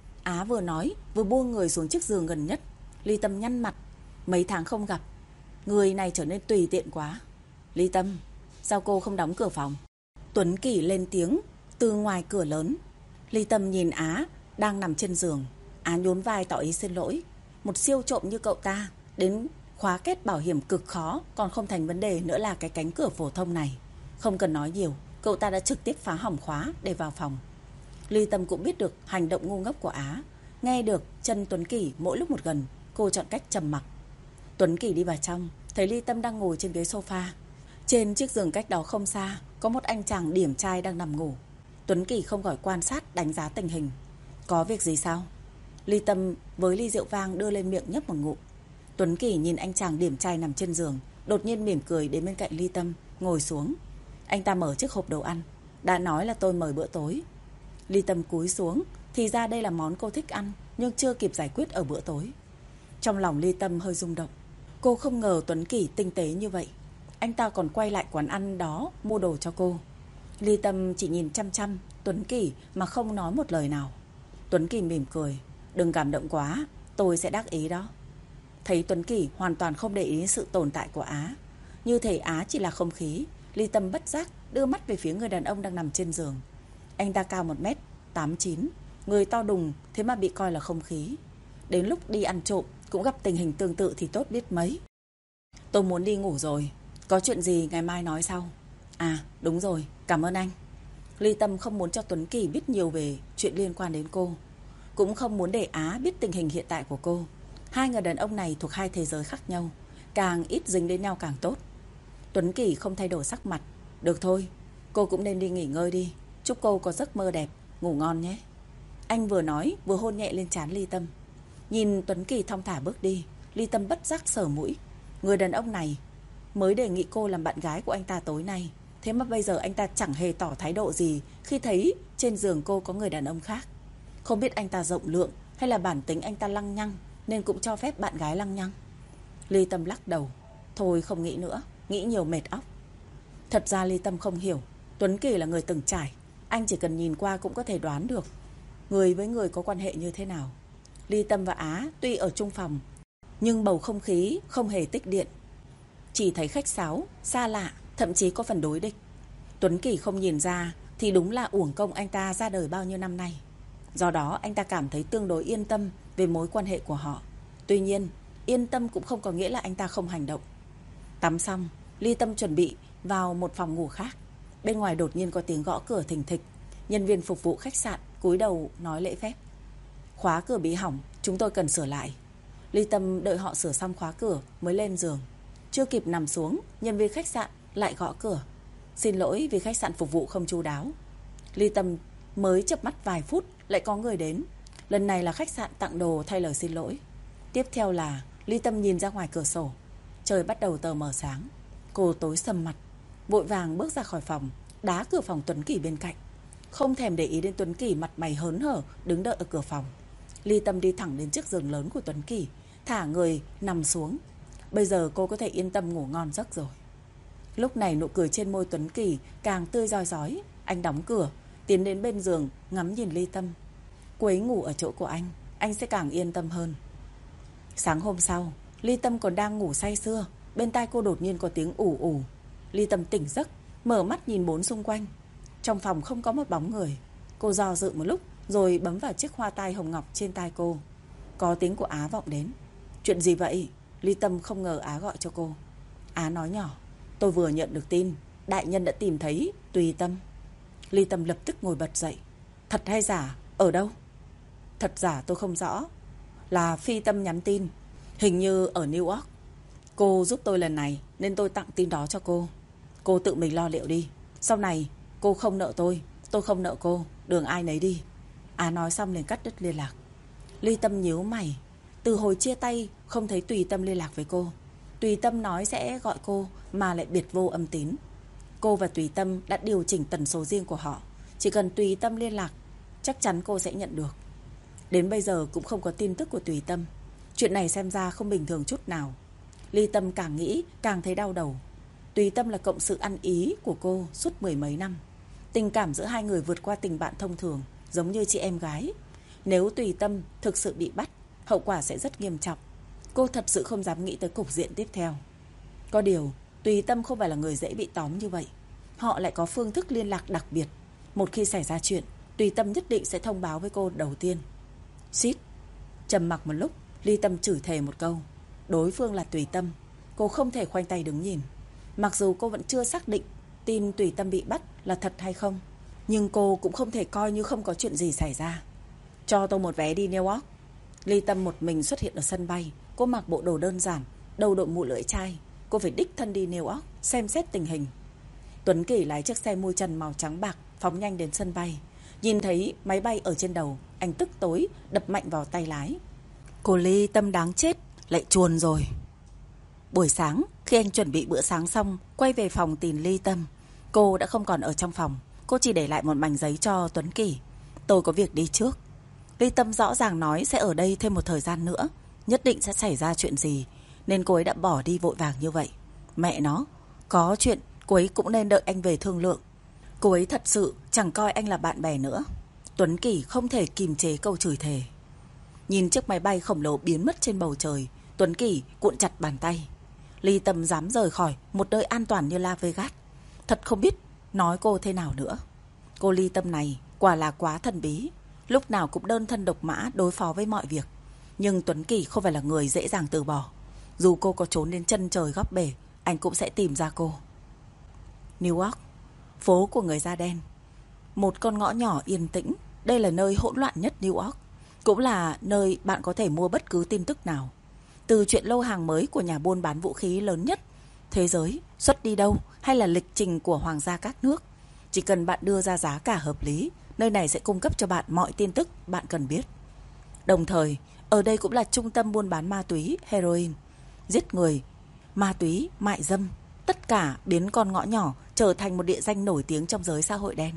Á vừa nói vừa buông người xuống chiếc giường gần nhất. Ly Tâm nhăn mặt. Mấy tháng không gặp, người này trở nên tùy tiện quá. Ly Tâm, sao cô không đóng cửa phòng? Tuấn Kỳ lên tiếng từ ngoài cửa lớn. Ly Tâm nhìn Á đang nằm trên giường. Á nhún vai tỏ ý xin lỗi. Một siêu trộm như cậu ta đến khóa kết bảo hiểm cực khó còn không thành vấn đề nữa là cái cánh cửa phổ thông này. Không cần nói nhiều, cậu ta đã trực tiếp phá hỏng khóa để vào phòng. Ly Tâm cũng biết được hành động ngu ngốc của Á. Nghe được chân Tuấn Kỳ mỗi lúc một gần, cô chọn cách trầm mặc. Tuấn Kỳ đi vào trong, thấy Ly Tâm đang ngồi trên ghế sofa. Trên chiếc giường cách đó không xa, có một anh chàng điển trai đang nằm ngủ. Tuấn Kỳ không khỏi quan sát đánh giá tình hình. Có việc gì sao? Ly Tâm với ly rượu vang đưa lên miệng nhấp một ngụm. Tuấn Kỳ nhìn anh chàng điển trai nằm trên giường, đột nhiên mỉm cười đến bên cạnh Ly Tâm, ngồi xuống. Anh ta mở chiếc hộp đồ ăn. Đã nói là tôi mời bữa tối. Ly Tâm cúi xuống. Thì ra đây là món cô thích ăn, nhưng chưa kịp giải quyết ở bữa tối. Trong lòng Ly Tâm hơi rung động. Cô không ngờ Tuấn Kỳ tinh tế như vậy. Anh ta còn quay lại quán ăn đó mua đồ cho cô. Ly Tâm chỉ nhìn chăm chăm Tuấn Kỳ mà không nói một lời nào. Tuấn Kỳ mỉm cười. Đừng cảm động quá, tôi sẽ đắc ý đó. Thấy Tuấn Kỳ hoàn toàn không để ý đến sự tồn tại của Á, như thể Á chỉ là không khí. Ly Tâm bất giác đưa mắt về phía người đàn ông đang nằm trên giường. Anh ta cao 1m89, người to đùng, thế mà bị coi là không khí. Đến lúc đi ăn trộm cũng gặp tình hình tương tự thì tốt biết mấy. Tôi muốn đi ngủ rồi. Có chuyện gì ngày mai nói sau. À đúng rồi, cảm ơn anh. Ly Tâm không muốn cho Tuấn Kỳ biết nhiều về chuyện liên quan đến cô, cũng không muốn để Á biết tình hình hiện tại của cô. Hai người đàn ông này thuộc hai thế giới khác nhau, càng ít dính đến nhau càng tốt. Tuấn Kỳ không thay đổi sắc mặt. Được thôi, cô cũng nên đi nghỉ ngơi đi. Chúc cô có giấc mơ đẹp, ngủ ngon nhé. Anh vừa nói vừa hôn nhẹ lên trán Ly Tâm. Nhìn Tuấn Kỳ thong thả bước đi, Ly Tâm bất giác sờ mũi. Người đàn ông này mới đề nghị cô làm bạn gái của anh ta tối nay, thế mà bây giờ anh ta chẳng hề tỏ thái độ gì khi thấy trên giường cô có người đàn ông khác. Không biết anh ta rộng lượng hay là bản tính anh ta lăng nhăng nên cũng cho phép bạn gái lăng nhăng. Ly Tâm lắc đầu. Thôi không nghĩ nữa, nghĩ nhiều mệt óc. Thật ra Ly Tâm không hiểu, Tuấn Kỳ là người từng trải, anh chỉ cần nhìn qua cũng có thể đoán được người với người có quan hệ như thế nào. Ly Tâm và Á tuy ở chung phòng, nhưng bầu không khí không hề tích điện. Chỉ thấy khách sáo, xa lạ, thậm chí có phần đối địch. Tuấn Kỳ không nhìn ra thì đúng là uổng công anh ta ra đời bao nhiêu năm nay. Do đó anh ta cảm thấy tương đối yên tâm về mối quan hệ của họ. Tuy nhiên, yên tâm cũng không có nghĩa là anh ta không hành động. Tắm xong, Ly Tâm chuẩn bị vào một phòng ngủ khác. Bên ngoài đột nhiên có tiếng gõ cửa thình thịch. Nhân viên phục vụ khách sạn cúi đầu nói lễ phép. Khóa cửa bị hỏng, chúng tôi cần sửa lại. Ly Tâm đợi họ sửa xong khóa cửa mới lên giường. Chưa kịp nằm xuống, nhân viên khách sạn lại gõ cửa. Xin lỗi vì khách sạn phục vụ không chu đáo. Ly Tâm mới chợp mắt vài phút lại có người đến. Lần này là khách sạn tặng đồ thay lời xin lỗi. Tiếp theo là Ly Tâm nhìn ra ngoài cửa sổ. Trời bắt đầu tờ mờ sáng. Cô tối sầm mặt, vội vàng bước ra khỏi phòng, đá cửa phòng Tuấn Kỳ bên cạnh. Không thèm để ý đến Tuấn Kỳ mặt mày hớn hở đứng đợi ở cửa phòng. Ly Tâm đi thẳng đến chiếc giường lớn của Tuấn Kỳ, thả người nằm xuống. Bây giờ cô có thể yên tâm ngủ ngon giấc rồi. Lúc này nụ cười trên môi Tuấn Kỳ càng tươi rói rói. Anh đóng cửa, tiến đến bên giường, ngắm nhìn Ly Tâm. Cô ấy ngủ ở chỗ của anh sẽ càng yên tâm hơn. Sáng hôm sau, Ly Tâm còn đang ngủ say sưa, bên tai cô đột nhiên có tiếng ù ù. Ly Tâm tỉnh giấc, mở mắt nhìn bốn xung quanh. Trong phòng không có một bóng người. Cô do dự một lúc rồi bấm vào chiếc hoa tai hồng ngọc trên tai cô. Có tiếng của Á vọng đến. Chuyện gì vậy? Ly Tâm không ngờ Á gọi cho cô. Á nói nhỏ, tôi vừa nhận được tin đại nhân đã tìm thấy Tùy Tâm. Ly Tâm lập tức ngồi bật dậy. Thật hay giả? Ở đâu? Thật giả tôi không rõ. Là Phi Tâm nhắn tin, hình như ở New York. Cô giúp tôi lần này nên tôi tặng tin đó cho cô. Cô tự mình lo liệu đi. Sau này cô không nợ tôi không nợ cô. Đường ai nấy đi. Á nói xong liền cắt đứt liên lạc. Ly Tâm nhíu mày. Từ hồi chia tay không thấy Tùy Tâm liên lạc với cô. Tùy Tâm nói sẽ gọi cô mà lại biệt vô âm tín. Cô và Tùy Tâm đã điều chỉnh tần số riêng của họ. Chỉ cần Tùy Tâm liên lạc, chắc chắn cô sẽ nhận được. Đến bây giờ cũng không có tin tức của Tùy Tâm. Chuyện này xem ra không bình thường chút nào. Ly Tâm càng nghĩ càng thấy đau đầu. Tùy Tâm là cộng sự ăn ý của cô suốt mười mấy năm. Tình cảm giữa hai người vượt qua tình bạn thông thường, giống như chị em gái. Nếu Tùy Tâm thực sự bị bắt, hậu quả sẽ rất nghiêm trọng. Cô thật sự không dám nghĩ tới cục diện tiếp theo. Có điều, Tùy Tâm không phải là người dễ bị tóm như vậy. Họ lại có phương thức liên lạc đặc biệt. Một khi xảy ra chuyện, Tùy Tâm nhất định sẽ thông báo với cô đầu tiên. Xít. Trầm mặc một lúc, Ly Tâm chửi thề một câu. Đối phương là Tùy Tâm, cô không thể khoanh tay đứng nhìn. Mặc dù cô vẫn chưa xác định tin Tùy Tâm bị bắt là thật hay không, nhưng cô cũng không thể coi như không có chuyện gì xảy ra. Cho tôi một vé đi New York. Ly Tâm một mình xuất hiện ở sân bay. Cô mặc bộ đồ đơn giản, đầu đội mũ lưỡi chai. Cô phải đích thân đi New York xem xét tình hình. Tuấn Kỳ lái chiếc xe mui trần màu trắng bạc phóng nhanh đến sân bay. Nhìn thấy máy bay ở trên đầu, anh tức tối đập mạnh vào tay lái. Cô Ly Tâm đáng chết, lại chuồn rồi. Buổi sáng, khi anh chuẩn bị bữa sáng xong, quay về phòng tìm Ly Tâm. Cô đã không còn ở trong phòng. Cô chỉ để lại một mảnh giấy cho Tuấn Kỳ. Tôi có việc đi trước. Ly Tâm rõ ràng nói sẽ ở đây thêm một thời gian nữa, nhất định sẽ xảy ra chuyện gì, nên cô ấy đã bỏ đi vội vàng như vậy. Mẹ nó, có chuyện cô ấy cũng nên đợi anh về thương lượng. Cô ấy thật sự chẳng coi anh là bạn bè nữa. Tuấn Kỳ không thể kìm chế câu chửi thề. Nhìn chiếc máy bay khổng lồ biến mất trên bầu trời, Tuấn Kỳ cuộn chặt bàn tay. Ly Tâm dám rời khỏi một nơi an toàn như Las Vegas, thật không biết nói cô thế nào nữa. Cô Ly Tâm này quả là quá thần bí, lúc nào cũng đơn thân độc mã đối phó với mọi việc. Nhưng Tuấn Kỳ không phải là người dễ dàng từ bỏ. Dù cô có trốn đến chân trời góc bể, anh cũng sẽ tìm ra cô. New York, phố của người da đen. Một con ngõ nhỏ yên tĩnh. Đây là nơi hỗn loạn nhất New York, cũng là nơi bạn có thể mua bất cứ tin tức nào. Từ chuyện lô hàng mới của nhà buôn bán vũ khí lớn nhất thế giới xuất đi đâu, hay là lịch trình của hoàng gia các nước, chỉ cần bạn đưa ra giá cả hợp lý, nơi này sẽ cung cấp cho bạn mọi tin tức bạn cần biết. Đồng thời, ở đây cũng là trung tâm buôn bán ma túy, heroin, giết người, ma túy, mại dâm. Tất cả biến con ngõ nhỏ trở thành một địa danh nổi tiếng trong giới xã hội đen.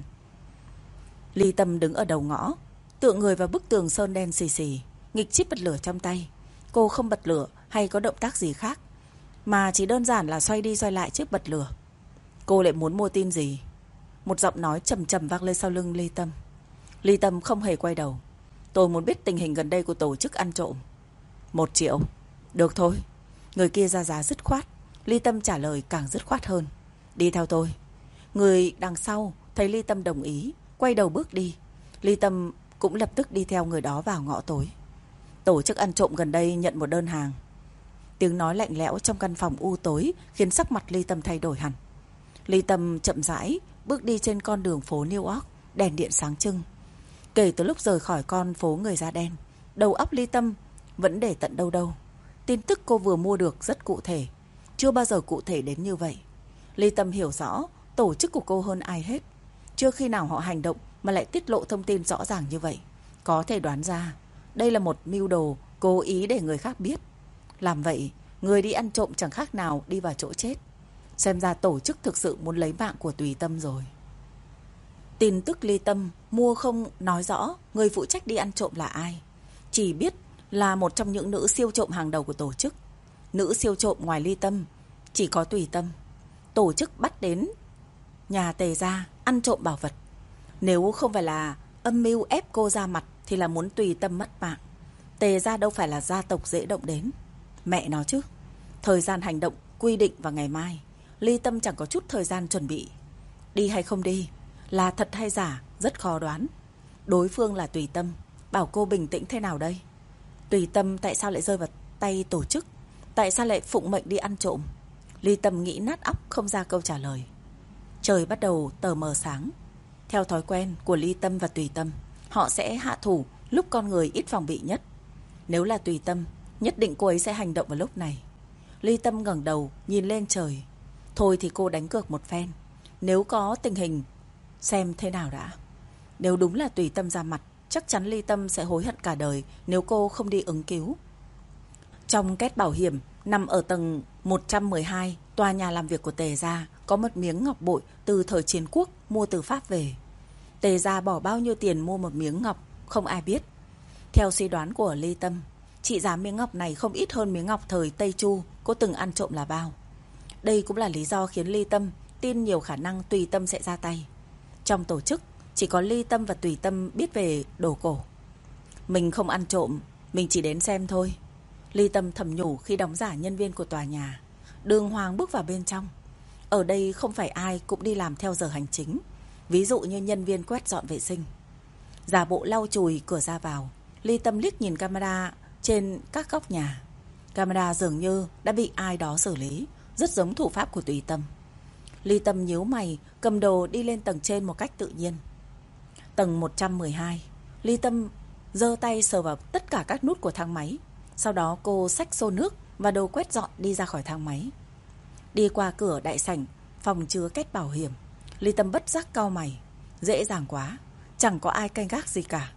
Ly Tâm đứng ở đầu ngõ, tựa người vào bức tường sơn đen xì xì, nghịch chip bật lửa trong tay. Cô không bật lửa hay có động tác gì khác, mà chỉ đơn giản là xoay đi xoay lại chiếc bật lửa. Cô lại muốn mua tin gì? Một giọng nói trầm trầm vang lên sau lưng Ly Tâm. Ly Tâm không hề quay đầu. Tôi muốn biết tình hình gần đây của tổ chức ăn trộm. 1 triệu. Được thôi. Người kia ra giá dứt khoát. Ly Tâm trả lời càng dứt khoát hơn. Đi theo tôi. Người đằng sau thấy Ly Tâm đồng ý, quay đầu bước đi. Ly Tâm cũng lập tức đi theo người đó vào ngõ tối. Tổ chức ăn trộm gần đây nhận một đơn hàng. Tiếng nói lạnh lẽo trong căn phòng u tối khiến sắc mặt Ly Tâm thay đổi hẳn. Ly Tâm chậm rãi bước đi trên con đường phố New York, đèn điện sáng trưng. Kể từ lúc rời khỏi con phố người da đen, đầu óc Ly Tâm vẫn để tận đâu đâu. Tin tức cô vừa mua được rất cụ thể, chưa bao giờ cụ thể đến như vậy. Ly Tâm hiểu rõ tổ chức của cô hơn ai hết. Chưa khi nào họ hành động mà lại tiết lộ thông tin rõ ràng như vậy. Có thể đoán ra đây là một mưu đồ cố ý để người khác biết. Làm vậy, người đi ăn trộm chẳng khác nào đi vào chỗ chết. Xem ra tổ chức thực sự muốn lấy mạng của Tùy Tâm rồi. Tin tức Ly Tâm mua không nói rõ người phụ trách đi ăn trộm là ai. Chỉ biết là một trong những nữ siêu trộm hàng đầu của tổ chức. Nữ siêu trộm ngoài Ly Tâm chỉ có Tùy Tâm. Tổ chức bắt đến nhà Tề gia ăn trộm bảo vật. Nếu không phải là âm mưu ép cô ra mặt thì là muốn Tùy Tâm mất mạng. Tề gia đâu phải là gia tộc dễ động đến. Mẹ nó chứ. Thời gian hành động quy định vào ngày mai. Ly Tâm chẳng có chút thời gian chuẩn bị. Đi hay không đi, là thật hay giả, rất khó đoán. Đối phương là Tùy Tâm, bảo cô bình tĩnh thế nào đây? Tùy Tâm tại sao lại rơi vào tay tổ chức? Tại sao lại phụng mệnh đi ăn trộm? Ly Tâm nghĩ nát óc không ra câu trả lời. Trời bắt đầu tờ mờ sáng. Theo thói quen của Ly Tâm và Tùy Tâm, họ sẽ hạ thủ lúc con người ít phòng bị nhất. Nếu là Tùy Tâm, nhất định cô ấy sẽ hành động vào lúc này. Ly Tâm ngẩng đầu nhìn lên trời. Thôi thì cô đánh cược một phen. Nếu có tình hình, xem thế nào đã. Nếu đúng là Tùy Tâm ra mặt, chắc chắn Ly Tâm sẽ hối hận cả đời nếu cô không đi ứng cứu. Trong két bảo hiểm nằm ở tầng 112, tòa nhà làm việc của Tề gia, có một miếng ngọc bội từ thời chiến quốc mua từ Pháp về. Tề gia bỏ bao nhiêu tiền mua một miếng ngọc, không ai biết. Theo suy đoán của Ly Tâm, trị giá miếng ngọc này không ít hơn miếng ngọc thời Tây Chu cô từng ăn trộm là bao. Đây cũng là lý do khiến Ly Tâm tin nhiều khả năng Tùy Tâm sẽ ra tay. Trong tổ chức, chỉ có Ly Tâm và Tùy Tâm biết về đồ cổ. Mình không ăn trộm, mình chỉ đến xem thôi. Ly Tâm thầm nhủ khi đóng giả nhân viên của tòa nhà. Đường hoàng bước vào bên trong. Ở đây không phải ai cũng đi làm theo giờ hành chính. Ví dụ như nhân viên quét dọn vệ sinh. Giả bộ lau chùi cửa ra vào. Ly Tâm liếc nhìn camera trên các góc nhà. Camera dường như đã bị ai đó xử lý, rất giống thủ pháp của Tùy Tâm. Ly Tâm nhíu mày, cầm đồ đi lên tầng trên một cách tự nhiên. Tầng 112. Ly Tâm giơ tay sờ vào tất cả các nút của thang máy. Sau đó cô xách xô nước và đồ quét dọn đi ra khỏi thang máy. Đi qua cửa đại sảnh phòng chứa két bảo hiểm, Ly Tâm bất giác cau mày. Dễ dàng quá, chẳng có ai canh gác gì cả.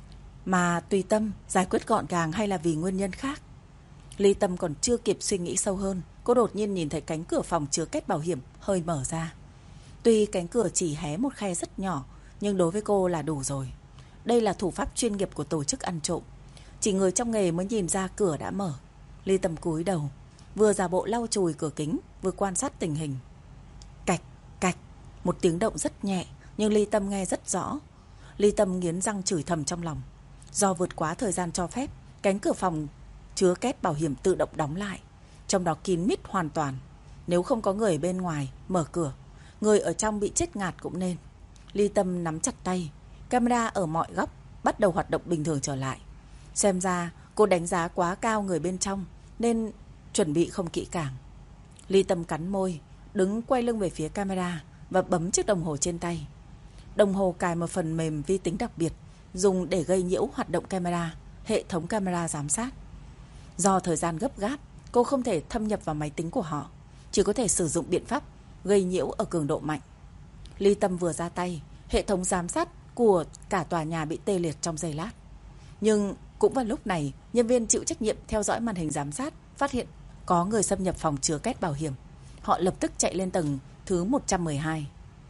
Mà Tùy Tâm giải quyết gọn gàng hay là vì nguyên nhân khác? Ly Tâm còn chưa kịp suy nghĩ sâu hơn, cô đột nhiên nhìn thấy cánh cửa phòng chứa két bảo hiểm hơi mở ra. Tuy cánh cửa chỉ hé một khe rất nhỏ, nhưng đối với cô là đủ rồi. Đây là thủ pháp chuyên nghiệp của tổ chức ăn trộm. Chỉ người trong nghề mới nhìn ra cửa đã mở. Ly Tâm cúi đầu, vừa giả bộ lau chùi cửa kính, vừa quan sát tình hình. Cạch, cạch, một tiếng động rất nhẹ, nhưng Ly Tâm nghe rất rõ. Ly Tâm nghiến răng chửi thầm trong lòng. Do vượt quá thời gian cho phép, cánh cửa phòng chứa két bảo hiểm tự động đóng lại. Trong đó kín mít hoàn toàn. Nếu không có người bên ngoài mở cửa, người ở trong bị chết ngạt cũng nên. Ly Tâm nắm chặt tay. Camera ở mọi góc bắt đầu hoạt động bình thường trở lại. Xem ra cô đánh giá quá cao người bên trong nên chuẩn bị không kỹ càng. Ly Tâm cắn môi, đứng quay lưng về phía camera và bấm chiếc đồng hồ trên tay. Đồng hồ cài một phần mềm vi tính đặc biệt dùng để gây nhiễu hoạt động camera, hệ thống camera giám sát. Do thời gian gấp gáp, cô không thể thâm nhập vào máy tính của họ, chỉ có thể sử dụng biện pháp gây nhiễu ở cường độ mạnh. Ly Tâm vừa ra tay, hệ thống giám sát của cả tòa nhà bị tê liệt trong giây lát. Nhưng cũng vào lúc này, nhân viên chịu trách nhiệm theo dõi màn hình giám sát phát hiện có người xâm nhập phòng chứa két bảo hiểm. Họ lập tức chạy lên tầng thứ 112.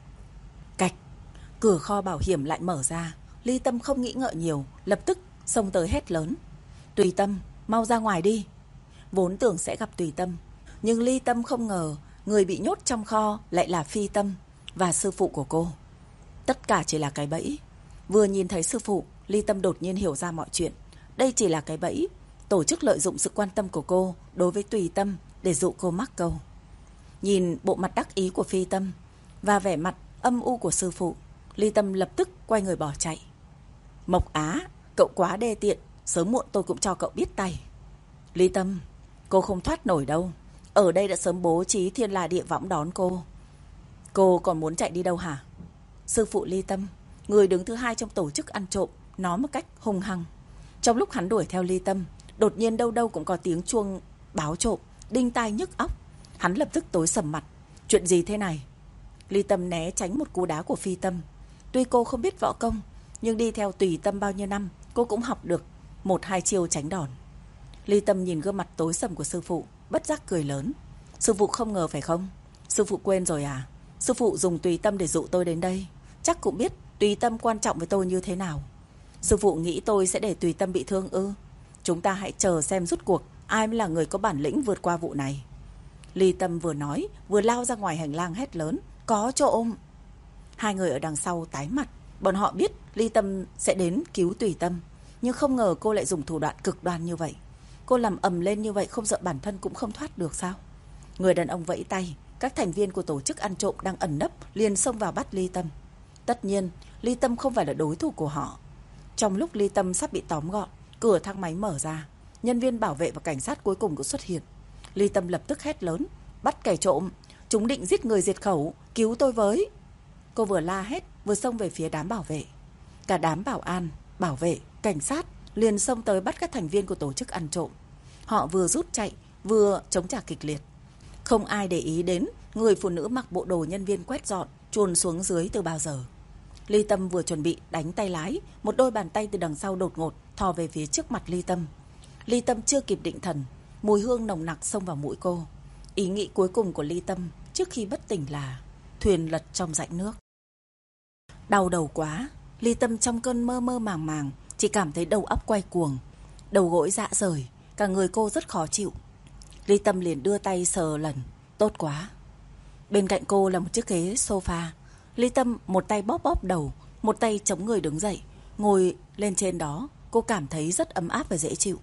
Cạch, cửa kho bảo hiểm lại mở ra. Ly Tâm không nghĩ ngợi nhiều, lập tức xông tới hét lớn. Tùy Tâm, mau ra ngoài đi. Vốn tưởng sẽ gặp Tùy Tâm, nhưng Ly Tâm không ngờ người bị nhốt trong kho lại là Phi Tâm và sư phụ của cô. Tất cả chỉ là cái bẫy. Vừa nhìn thấy sư phụ, Ly Tâm đột nhiên hiểu ra mọi chuyện. Đây chỉ là cái bẫy. Tổ chức lợi dụng sự quan tâm của cô đối với Tùy Tâm để dụ cô mắc câu. Nhìn bộ mặt đắc ý của Phi Tâm và vẻ mặt âm u của sư phụ, Ly Tâm lập tức quay người bỏ chạy. Mộc Á, cậu quá đê tiện, sớm muộn tôi cũng cho cậu biết tay. Ly Tâm, cô không thoát nổi đâu. Ở đây đã sớm bố trí thiên la địa võng đón cô. Cô còn muốn chạy đi đâu hả? Sư phụ Ly Tâm, người đứng thứ hai trong tổ chức ăn trộm, nói một cách hung hăng. Trong lúc hắn đuổi theo Ly Tâm, đột nhiên đâu đâu cũng có tiếng chuông báo trộm, đinh tai nhức óc. Hắn lập tức tối sầm mặt. Chuyện gì thế này? Ly Tâm né tránh một cú đá của Phi Tâm. Tuy cô không biết võ công, nhưng đi theo Tùy Tâm bao nhiêu năm, cô cũng học được 1-2 chiêu tránh đòn. Ly Tâm nhìn gương mặt tối sầm của sư phụ, bất giác cười lớn. Sư phụ không ngờ phải không? Sư phụ quên rồi à? Sư phụ dùng Tùy Tâm để dụ tôi đến đây, chắc cũng biết Tùy Tâm quan trọng với tôi như thế nào. Sư phụ nghĩ tôi sẽ để Tùy Tâm bị thương ư? Chúng ta hãy chờ xem rút cuộc ai mới là người có bản lĩnh vượt qua vụ này. Ly Tâm vừa nói vừa lao ra ngoài hành lang hét lớn. Có trộm! Hai người ở đằng sau tái mặt. Bọn họ biết Ly Tâm sẽ đến cứu Tùy Tâm, nhưng không ngờ cô lại dùng thủ đoạn cực đoan như vậy. Cô làm ầm lên như vậy không sợ bản thân cũng không thoát được sao? Người đàn ông vẫy tay, các thành viên của tổ chức ăn trộm đang ẩn nấp liền xông vào bắt Ly Tâm. Tất nhiên, Ly Tâm không phải là đối thủ của họ. Trong lúc Ly Tâm sắp bị tóm gọn, cửa thang máy mở ra. Nhân viên bảo vệ và cảnh sát cuối cùng cũng xuất hiện. Ly Tâm lập tức hét lớn, bắt kẻ trộm, chúng định giết người diệt khẩu, cứu tôi với. Cô vừa la hét, vừa xông về phía đám bảo vệ. Cả đám bảo an, bảo vệ, cảnh sát liền xông tới bắt các thành viên của tổ chức ăn trộm. Họ vừa rút chạy, vừa chống trả kịch liệt. Không ai để ý đến người phụ nữ mặc bộ đồ nhân viên quét dọn chuồn xuống dưới từ bao giờ. Ly Tâm vừa chuẩn bị đánh tay lái, một đôi bàn tay từ đằng sau đột ngột thò về phía trước mặt Ly Tâm. Ly Tâm chưa kịp định thần, mùi hương nồng nặc xông vào mũi cô. Ý nghĩ cuối cùng của Ly Tâm trước khi bất tỉnh là thuyền lật trong rãnh nước. Đau đầu quá, Ly Tâm trong cơn mơ mơ màng màng chỉ cảm thấy đầu óc quay cuồng, đầu gối rã rời, cả người cô rất khó chịu. Ly Tâm liền đưa tay sờ lần, tốt quá. Bên cạnh cô là một chiếc ghế sofa. Ly Tâm một tay bóp bóp đầu, một tay chống người đứng dậy, ngồi lên trên đó. Cô cảm thấy rất ấm áp và dễ chịu.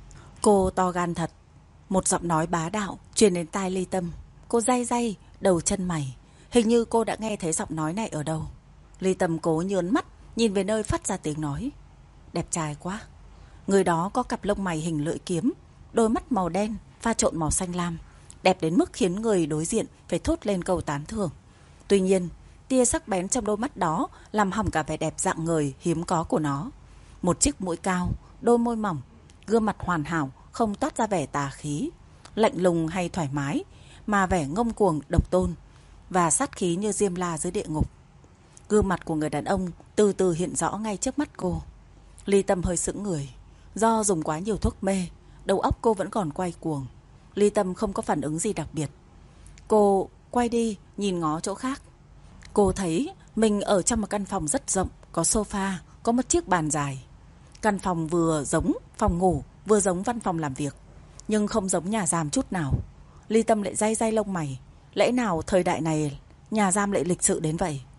Cô to gan thật. Một giọng nói bá đạo truyền đến tai Ly Tâm. Cô day day đầu chân mày. Hình như cô đã nghe thấy giọng nói này ở đâu. Ly Tâm cố nhớn mắt, nhìn về nơi phát ra tiếng nói. Đẹp trai quá. Người đó có cặp lông mày hình lưỡi kiếm, đôi mắt màu đen pha trộn màu xanh lam, đẹp đến mức khiến người đối diện phải thốt lên câu tán thưởng. Tuy nhiên, tia sắc bén trong đôi mắt đó làm hỏng cả vẻ đẹp dạng người hiếm có của nó. Một chiếc mũi cao, đôi môi mỏng, gương mặt hoàn hảo, không toát ra vẻ tà khí, lạnh lùng hay thoải mái, mà vẻ ngông cuồng độc tôn và sát khí như diêm la dưới địa ngục. Gương mặt của người đàn ông từ từ hiện rõ ngay trước mắt cô. Ly Tâm hơi sững người. Do dùng quá nhiều thuốc mê, đầu óc cô vẫn còn quay cuồng. Ly Tâm không có phản ứng gì đặc biệt. Cô quay đi, nhìn ngó chỗ khác. Cô thấy mình ở trong một căn phòng rất rộng, có sofa, có một chiếc bàn dài. Căn phòng vừa giống phòng ngủ, vừa giống văn phòng làm việc, nhưng không giống nhà giam chút nào. Ly Tâm lại day day lông mày. Lẽ nào thời đại này nhà giam lại lịch sự đến vậy?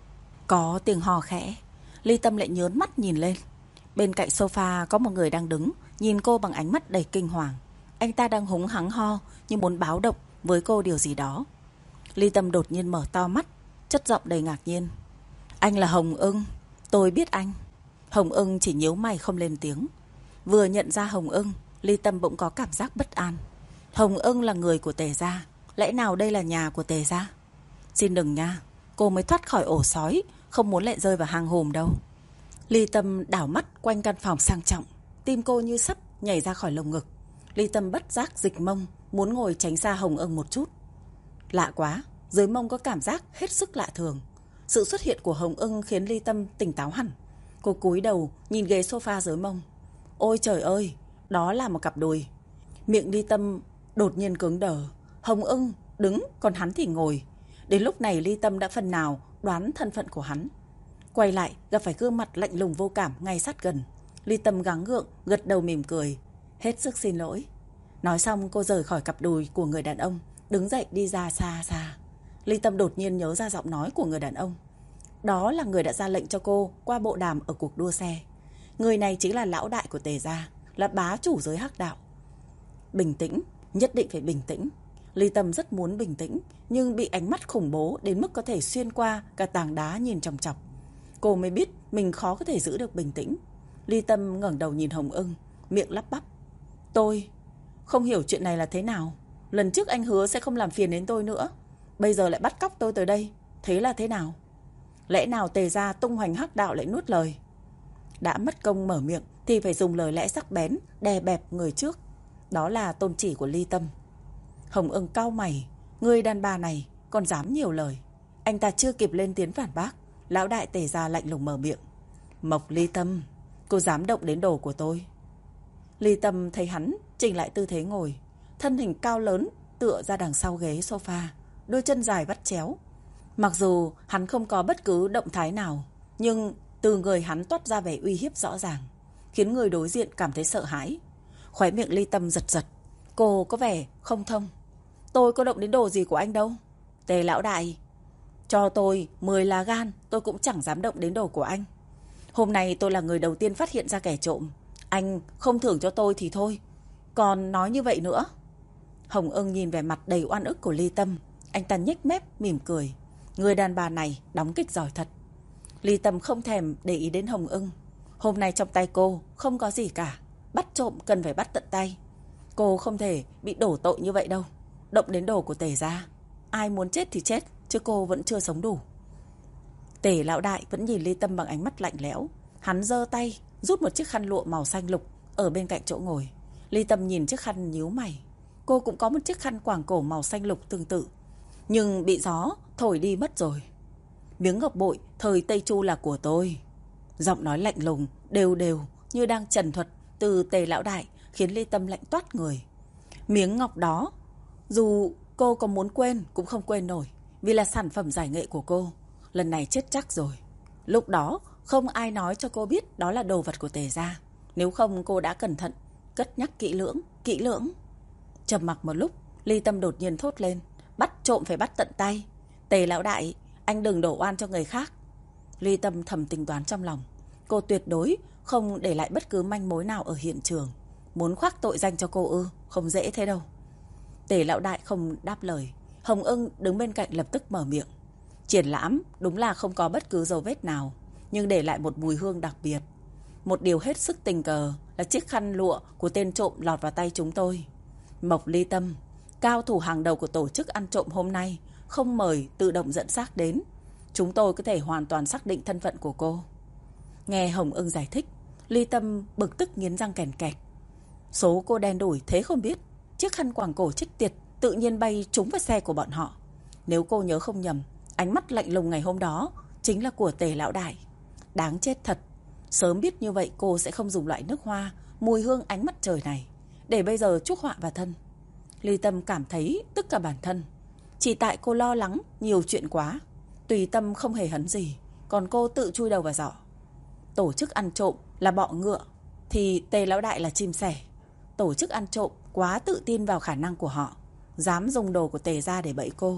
Có tiếng hò khẽ. Ly Tâm lại nhớn mắt nhìn lên. Bên cạnh sofa có một người đang đứng, nhìn cô bằng ánh mắt đầy kinh hoàng. Anh ta đang húng hắng ho như muốn báo động với cô điều gì đó. Ly Tâm đột nhiên mở to mắt, chất giọng đầy ngạc nhiên. Anh là Hồng Ưng, tôi biết anh. Hồng Ưng chỉ nhíu mày không lên tiếng. Vừa nhận ra Hồng Ưng, Ly Tâm bỗng có cảm giác bất an. Hồng Ưng là người của Tề gia, lẽ nào đây là nhà của Tề gia? Xin đừng nha, cô mới thoát khỏi ổ sói, không muốn lại rơi vào hang hùm đâu. Ly Tâm đảo mắt quanh căn phòng sang trọng, tim cô như sắp nhảy ra khỏi lồng ngực. Ly Tâm bất giác dịch mông, muốn ngồi tránh xa Hồng Ưng một chút. Lạ quá, dưới mông có cảm giác hết sức lạ thường. Sự xuất hiện của Hồng Ưng khiến Ly Tâm tỉnh táo hẳn. Cô cúi đầu nhìn ghế sofa dưới mông. Ôi trời ơi, đó là một cặp đùi. Miệng Ly Tâm đột nhiên cứng đờ. Hồng Ưng đứng, còn hắn thì ngồi. Đến lúc này Ly Tâm đã phần nào đoán thân phận của hắn. Quay lại gặp phải gương mặt lạnh lùng vô cảm ngay sát gần. Ly Tâm gắng gượng gật đầu mỉm cười. Hết sức xin lỗi. Nói xong cô rời khỏi cặp đùi của người đàn ông, đứng dậy đi ra xa xa. Ly Tâm đột nhiên nhớ ra giọng nói của người đàn ông. Đó là người đã ra lệnh cho cô qua bộ đàm ở cuộc đua xe. Người này chính là lão đại của Tề gia, là bá chủ giới hắc đạo. Bình tĩnh, nhất định phải bình tĩnh. Ly Tâm rất muốn bình tĩnh, nhưng bị ánh mắt khủng bố đến mức có thể xuyên qua cả tảng đá nhìn chòng chọc. Cô mới biết mình khó có thể giữ được bình tĩnh. Ly Tâm ngẩng đầu nhìn Hồng Ưng, miệng lắp bắp. Tôi không hiểu chuyện này là thế nào. Lần trước anh hứa sẽ không làm phiền đến tôi nữa, bây giờ lại bắt cóc tôi tới đây. Thế là thế nào? Lẽ nào Tề gia tung hoành hắc đạo lại nuốt lời? Đã mất công mở miệng thì phải dùng lời lẽ sắc bén đè bẹp người trước. Đó là tôn chỉ của Ly Tâm. Hồng Ưng cau mày. Người đàn bà này còn dám nhiều lời. Anh ta chưa kịp lên tiếng phản bác, lão đại Tề gia lạnh lùng mở miệng. Mộc Ly Tâm, cô dám động đến đồ của tôi. Ly Tâm thấy hắn chỉnh lại tư thế ngồi, thân hình cao lớn tựa ra đằng sau ghế sofa, đôi chân dài vắt chéo. Mặc dù hắn không có bất cứ động thái nào, nhưng từ người hắn toát ra vẻ uy hiếp rõ ràng, khiến người đối diện cảm thấy sợ hãi. Khóe miệng Ly Tâm giật giật. Cô có vẻ không thông. Tôi có động đến đồ gì của anh đâu. Tề lão đại, cho tôi 10 lá gan, tôi cũng chẳng dám động đến đồ của anh. Hôm nay tôi là người đầu tiên phát hiện ra kẻ trộm. Anh không thưởng cho tôi thì thôi, còn nói như vậy nữa. Hồng Ưng nhìn vẻ mặt đầy oan ức của Ly Tâm, Anh ta nhếch mép mỉm cười. Người đàn bà này đóng kịch giỏi thật. Ly Tâm không thèm để ý đến Hồng Ưng. Hôm nay trong tay cô không có gì cả. Bắt trộm cần phải bắt tận tay. Cô không thể bị đổ tội như vậy đâu. Động đến đồ của Tề gia, ai muốn chết thì chết, chứ cô vẫn chưa sống đủ. Tề lão đại vẫn nhìn Ly Tâm bằng ánh mắt lạnh lẽo. Hắn giơ tay rút một chiếc khăn lụa màu xanh lục ở bên cạnh chỗ ngồi. Ly Tâm nhìn chiếc khăn nhíu mày. Cô cũng có một chiếc khăn quàng cổ màu xanh lục tương tự, nhưng bị gió thổi đi mất rồi. Miếng ngọc bội thời Tây Chu là của tôi. Giọng nói lạnh lùng, đều đều như đang trần thuật từ Tề lão đại khiến Ly Tâm lạnh toát người. Miếng ngọc đó, dù cô có muốn quên cũng không quên nổi, vì là sản phẩm giải nghệ của cô. Lần này chết chắc rồi. Lúc đó không ai nói cho cô biết đó là đồ vật của Tề gia. Nếu không cô đã cẩn thận cất nhắc kỹ lưỡng. Trầm mặc một lúc, Ly Tâm đột nhiên thốt lên. Bắt trộm phải bắt tận tay. Tề lão đại, anh đừng đổ oan cho người khác. Ly Tâm thầm tính toán trong lòng. Cô tuyệt đối không để lại bất cứ manh mối nào ở hiện trường. Muốn khoác tội danh cho cô ư? Không dễ thế đâu. Tề lão đại không đáp lời. Hồng Ưng đứng bên cạnh lập tức mở miệng. Triển lãm đúng là không có bất cứ dấu vết nào, nhưng để lại một mùi hương đặc biệt. Một điều hết sức tình cờ là chiếc khăn lụa của tên trộm lọt vào tay chúng tôi. Mộc Ly Tâm, cao thủ hàng đầu của tổ chức ăn trộm hôm nay, không mời tự động dẫn xác đến. Chúng tôi có thể hoàn toàn xác định thân phận của cô. Nghe Hồng Ưng giải thích, Ly Tâm bực tức nghiến răng kèn kẹt. Số cô đen đủi thế không biết, chiếc khăn quàng cổ chết tiệt tự nhiên bay trúng vào xe của bọn họ. Nếu cô nhớ không nhầm, ánh mắt lạnh lùng ngày hôm đó chính là của Tề lão đại. Đáng chết thật. Sớm biết như vậy cô sẽ không dùng loại nước hoa mùi hương ánh mặt trời này, để bây giờ chuốc họa vào thân. Ly Tâm cảm thấy tức cả bản thân. Chỉ tại cô lo lắng nhiều chuyện quá. Tùy Tâm không hề hấn gì, còn cô tự chui đầu vào giỏ. Tổ chức ăn trộm là bọ ngựa, thì Tề lão đại là chim sẻ. Tổ chức ăn trộm quá tự tin vào khả năng của họ, dám dùng đồ của Tề gia để bẫy cô.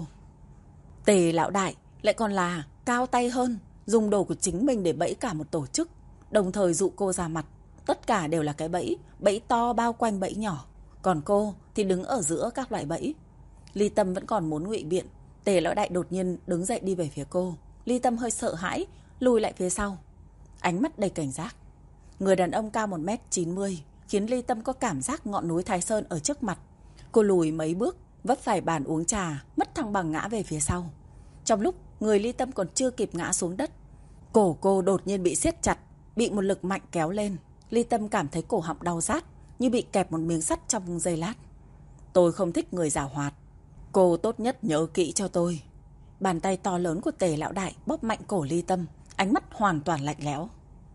Tề lão đại lại còn là cao tay hơn, dùng đồ của chính mình để bẫy cả một tổ chức, đồng thời dụ cô ra mặt. Tất cả đều là cái bẫy, bẫy to bao quanh bẫy nhỏ. Còn cô thì đứng ở giữa các loại bẫy. Ly Tâm vẫn còn muốn ngụy biện. Tề lão đại đột nhiên đứng dậy đi về phía cô. Ly Tâm hơi sợ hãi, lùi lại phía sau, ánh mắt đầy cảnh giác. Người đàn ông cao 1m90 khiến Ly Tâm có cảm giác ngọn núi Thái Sơn ở trước mặt. Cô lùi mấy bước, vấp phải bàn uống trà, mất thăng bằng ngã về phía sau. Trong lúc người Ly Tâm còn chưa kịp ngã xuống đất, cổ cô đột nhiên bị siết chặt, bị một lực mạnh kéo lên. Ly Tâm cảm thấy cổ họng đau rát, như bị kẹp một miếng sắt trong giây lát. Tôi không thích người giảo hoạt. Cô tốt nhất nhớ kỹ cho tôi. Bàn tay to lớn của Tề lão đại bóp mạnh cổ Ly Tâm, ánh mắt hoàn toàn lạnh lẽo.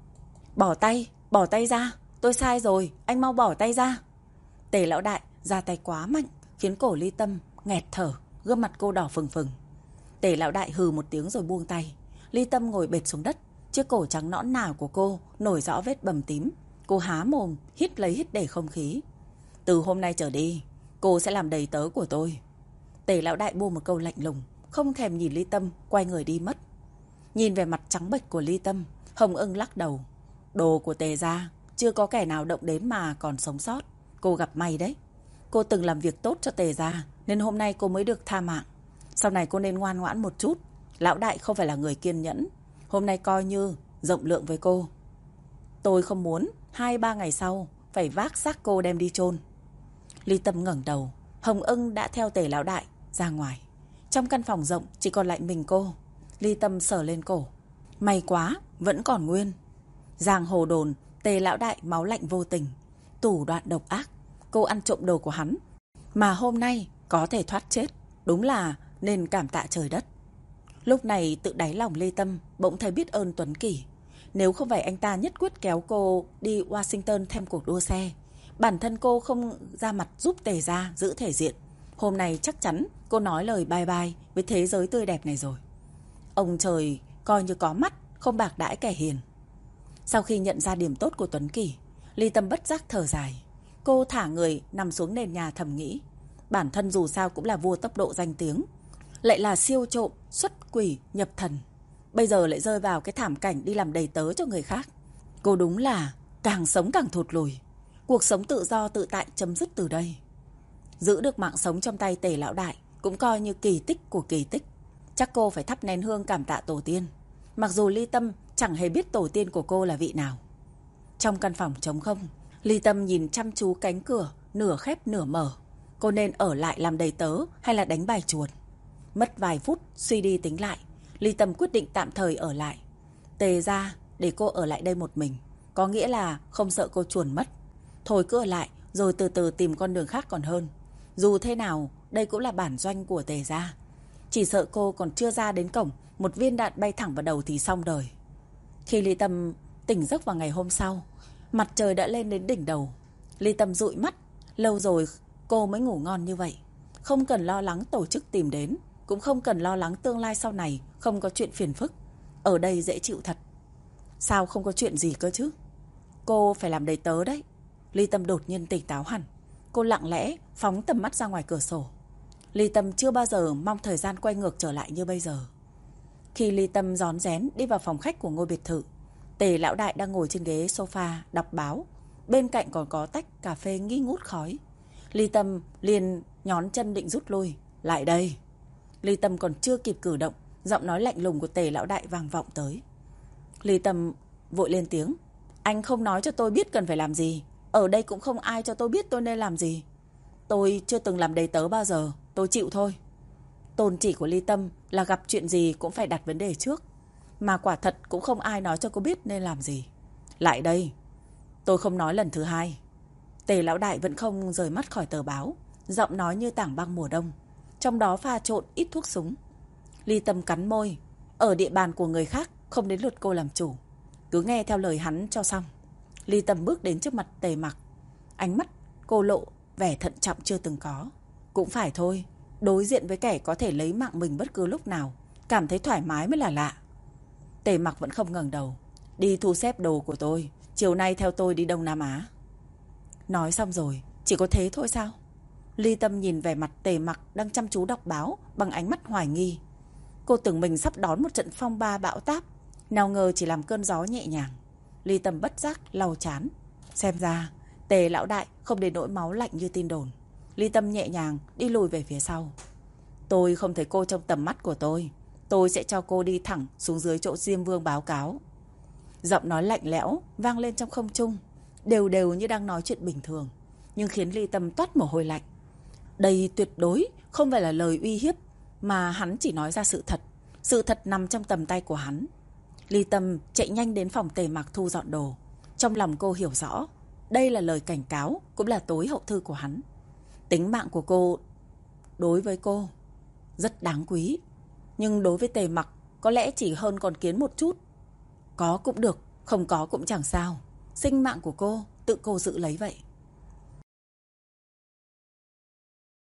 Bỏ tay ra. Tôi sai rồi, anh mau bỏ tay ra. Tề lão đại ra tay quá mạnh, khiến cổ Ly Tâm nghẹt thở, gương mặt cô đỏ phừng phừng. Tề lão đại hừ một tiếng rồi buông tay. Ly Tâm ngồi bệt xuống đất, chiếc cổ trắng nõn nà của cô nổi rõ vết bầm tím. Cô há mồm, hít lấy hít để không khí. Từ hôm nay trở đi, cô sẽ làm đầy tớ của tôi. Tề lão đại buông một câu lạnh lùng, không thèm nhìn Ly Tâm, quay người đi mất. Nhìn về mặt trắng bệch của Ly Tâm, Hồng Ưng lắc đầu. Đồ của Tề gia chưa có kẻ nào động đến mà còn sống sót. Cô gặp may đấy. Cô từng làm việc tốt cho Tề gia, nên hôm nay cô mới được tha mạng. Sau này cô nên ngoan ngoãn một chút. Lão đại không phải là người kiên nhẫn. Hôm nay coi như rộng lượng với cô. Tôi không muốn 2-3 ngày sau phải vác xác cô đem đi chôn. Ly Tâm ngẩng đầu. Hồng Ưng đã theo Tề lão đại ra ngoài. Trong căn phòng rộng chỉ còn lại mình cô. Ly Tâm sờ lên cổ. May quá, vẫn còn nguyên. Giang hồ đồn Tề lão đại máu lạnh vô tình, thủ đoạn độc ác. Cô ăn trộm đồ của hắn mà hôm nay có thể thoát chết, đúng là nên cảm tạ trời đất. Lúc này tự đáy lòng Ly Tâm bỗng thấy biết ơn Tuấn Kỳ. Nếu không phải anh ta nhất quyết kéo cô đi Washington thêm cuộc đua xe, bản thân cô không ra mặt giúp Tề gia giữ thể diện, hôm nay chắc chắn cô nói lời bye bye với thế giới tươi đẹp này rồi. Ông trời coi như có mắt, không bạc đãi kẻ hiền. Sau khi nhận ra điểm tốt của Tuấn Kỳ, Ly Tâm bất giác thở dài. Cô thả người nằm xuống nền nhà thầm nghĩ, bản thân dù sao cũng là vua tốc độ danh tiếng, lại là siêu trộm, xuất quỷ, nhập thần, bây giờ lại rơi vào cái thảm cảnh đi làm đầy tớ cho người khác. Cô đúng là càng sống càng thụt lùi. Cuộc sống tự do tự tại chấm dứt từ đây. Giữ được mạng sống trong tay Tề lão đại, cũng coi như kỳ tích của kỳ tích. Chắc cô phải thắp nén hương cảm tạ tổ tiên, mặc dù Ly Tâm chẳng hề biết tổ tiên của cô là vị nào. Trong căn phòng trống không, Ly Tâm nhìn chăm chú cánh cửa nửa khép nửa mở. Cô nên ở lại làm đầy tớ hay là đánh bài chuột? Mất vài phút suy đi tính lại, Ly Tâm quyết định tạm thời ở lại. Tề ra để cô ở lại đây một mình, có nghĩa là không sợ cô chuồn mất. Thôi cứ ở lại rồi từ từ tìm con đường khác còn hơn. Dù thế nào đây cũng là bản doanh của Tề gia. Chỉ sợ cô còn chưa ra đến cổng, một viên đạn bay thẳng vào đầu thì xong đời. Khi Ly Tâm tỉnh giấc vào ngày hôm sau, mặt trời đã lên đến đỉnh đầu. Ly Tâm dụi mắt, lâu rồi cô mới ngủ ngon như vậy. Không cần lo lắng tổ chức tìm đến, cũng không cần lo lắng tương lai sau này không có chuyện phiền phức. Ở đây dễ chịu thật. Sao không có chuyện gì cơ chứ? Cô phải làm đầy tớ đấy. Ly Tâm đột nhiên tỉnh táo hẳn. Cô lặng lẽ phóng tầm mắt ra ngoài cửa sổ. Ly Tâm chưa bao giờ mong thời gian quay ngược trở lại như bây giờ. Khi Ly Tâm rón rén đi vào phòng khách của ngôi biệt thự, Tề lão đại đang ngồi trên ghế sofa đọc báo. Bên cạnh còn có tách cà phê nghi ngút khói. Ly Tâm liền nhón chân định rút lui. Lại đây. Ly Tâm còn chưa kịp cử động, giọng nói lạnh lùng của Tề lão đại vang vọng tới. Ly Tâm vội lên tiếng. Anh không nói cho tôi biết cần phải làm gì. Ở đây cũng không ai cho tôi biết tôi nên làm gì. Tôi chưa từng làm đầy tớ bao giờ. Tôi chịu thôi. Tôn chỉ của Ly Tâm là gặp chuyện gì cũng phải đặt vấn đề trước. Mà quả thật cũng không ai nói cho cô biết nên làm gì. Lại đây. Tôi không nói lần thứ hai. Tề lão đại vẫn không rời mắt khỏi tờ báo. Giọng nói như tảng băng mùa đông, trong đó pha trộn ít thuốc súng. Ly Tâm cắn môi. Ở địa bàn của người khác không đến lượt cô làm chủ. Cứ nghe theo lời hắn cho xong. Ly Tâm bước đến trước mặt Tề Mặc. Ánh mắt cô lộ vẻ thận trọng chưa từng có. Cũng phải thôi, đối diện với kẻ có thể lấy mạng mình bất cứ lúc nào, cảm thấy thoải mái mới là lạ. Tề Mặc vẫn không ngẩng đầu. Đi thu xếp đồ của tôi, chiều nay theo tôi đi Đông Nam Á. Nói xong rồi, chỉ có thế thôi sao? Ly Tâm nhìn vẻ mặt Tề Mặc đang chăm chú đọc báo bằng ánh mắt hoài nghi. Cô tưởng mình sắp đón một trận phong ba bão táp, nào ngờ chỉ làm cơn gió nhẹ nhàng. Ly Tâm bất giác lau chán. Xem ra Tề lão đại không đến nỗi máu lạnh như tin đồn. Ly Tâm nhẹ nhàng đi lùi về phía sau. Tôi không thấy cô trong tầm mắt của tôi. Tôi sẽ cho cô đi thẳng xuống dưới chỗ Diêm Vương báo cáo. Giọng nói lạnh lẽo vang lên trong không trung, đều đều như đang nói chuyện bình thường, nhưng khiến Ly Tâm toát mồ hôi lạnh. Đây tuyệt đối không phải là lời uy hiếp, mà hắn chỉ nói ra sự thật. Sự thật nằm trong tầm tay của hắn. Ly Tâm chạy nhanh đến phòng Tề Mặc thu dọn đồ. Trong lòng cô hiểu rõ, đây là lời cảnh cáo, cũng là tối hậu thư của hắn. Tính mạng của cô đối với cô rất đáng quý, nhưng đối với Tề Mặc có lẽ chỉ hơn con kiến một chút. Có cũng được, không có cũng chẳng sao. Sinh mạng của cô tự cô giữ lấy vậy.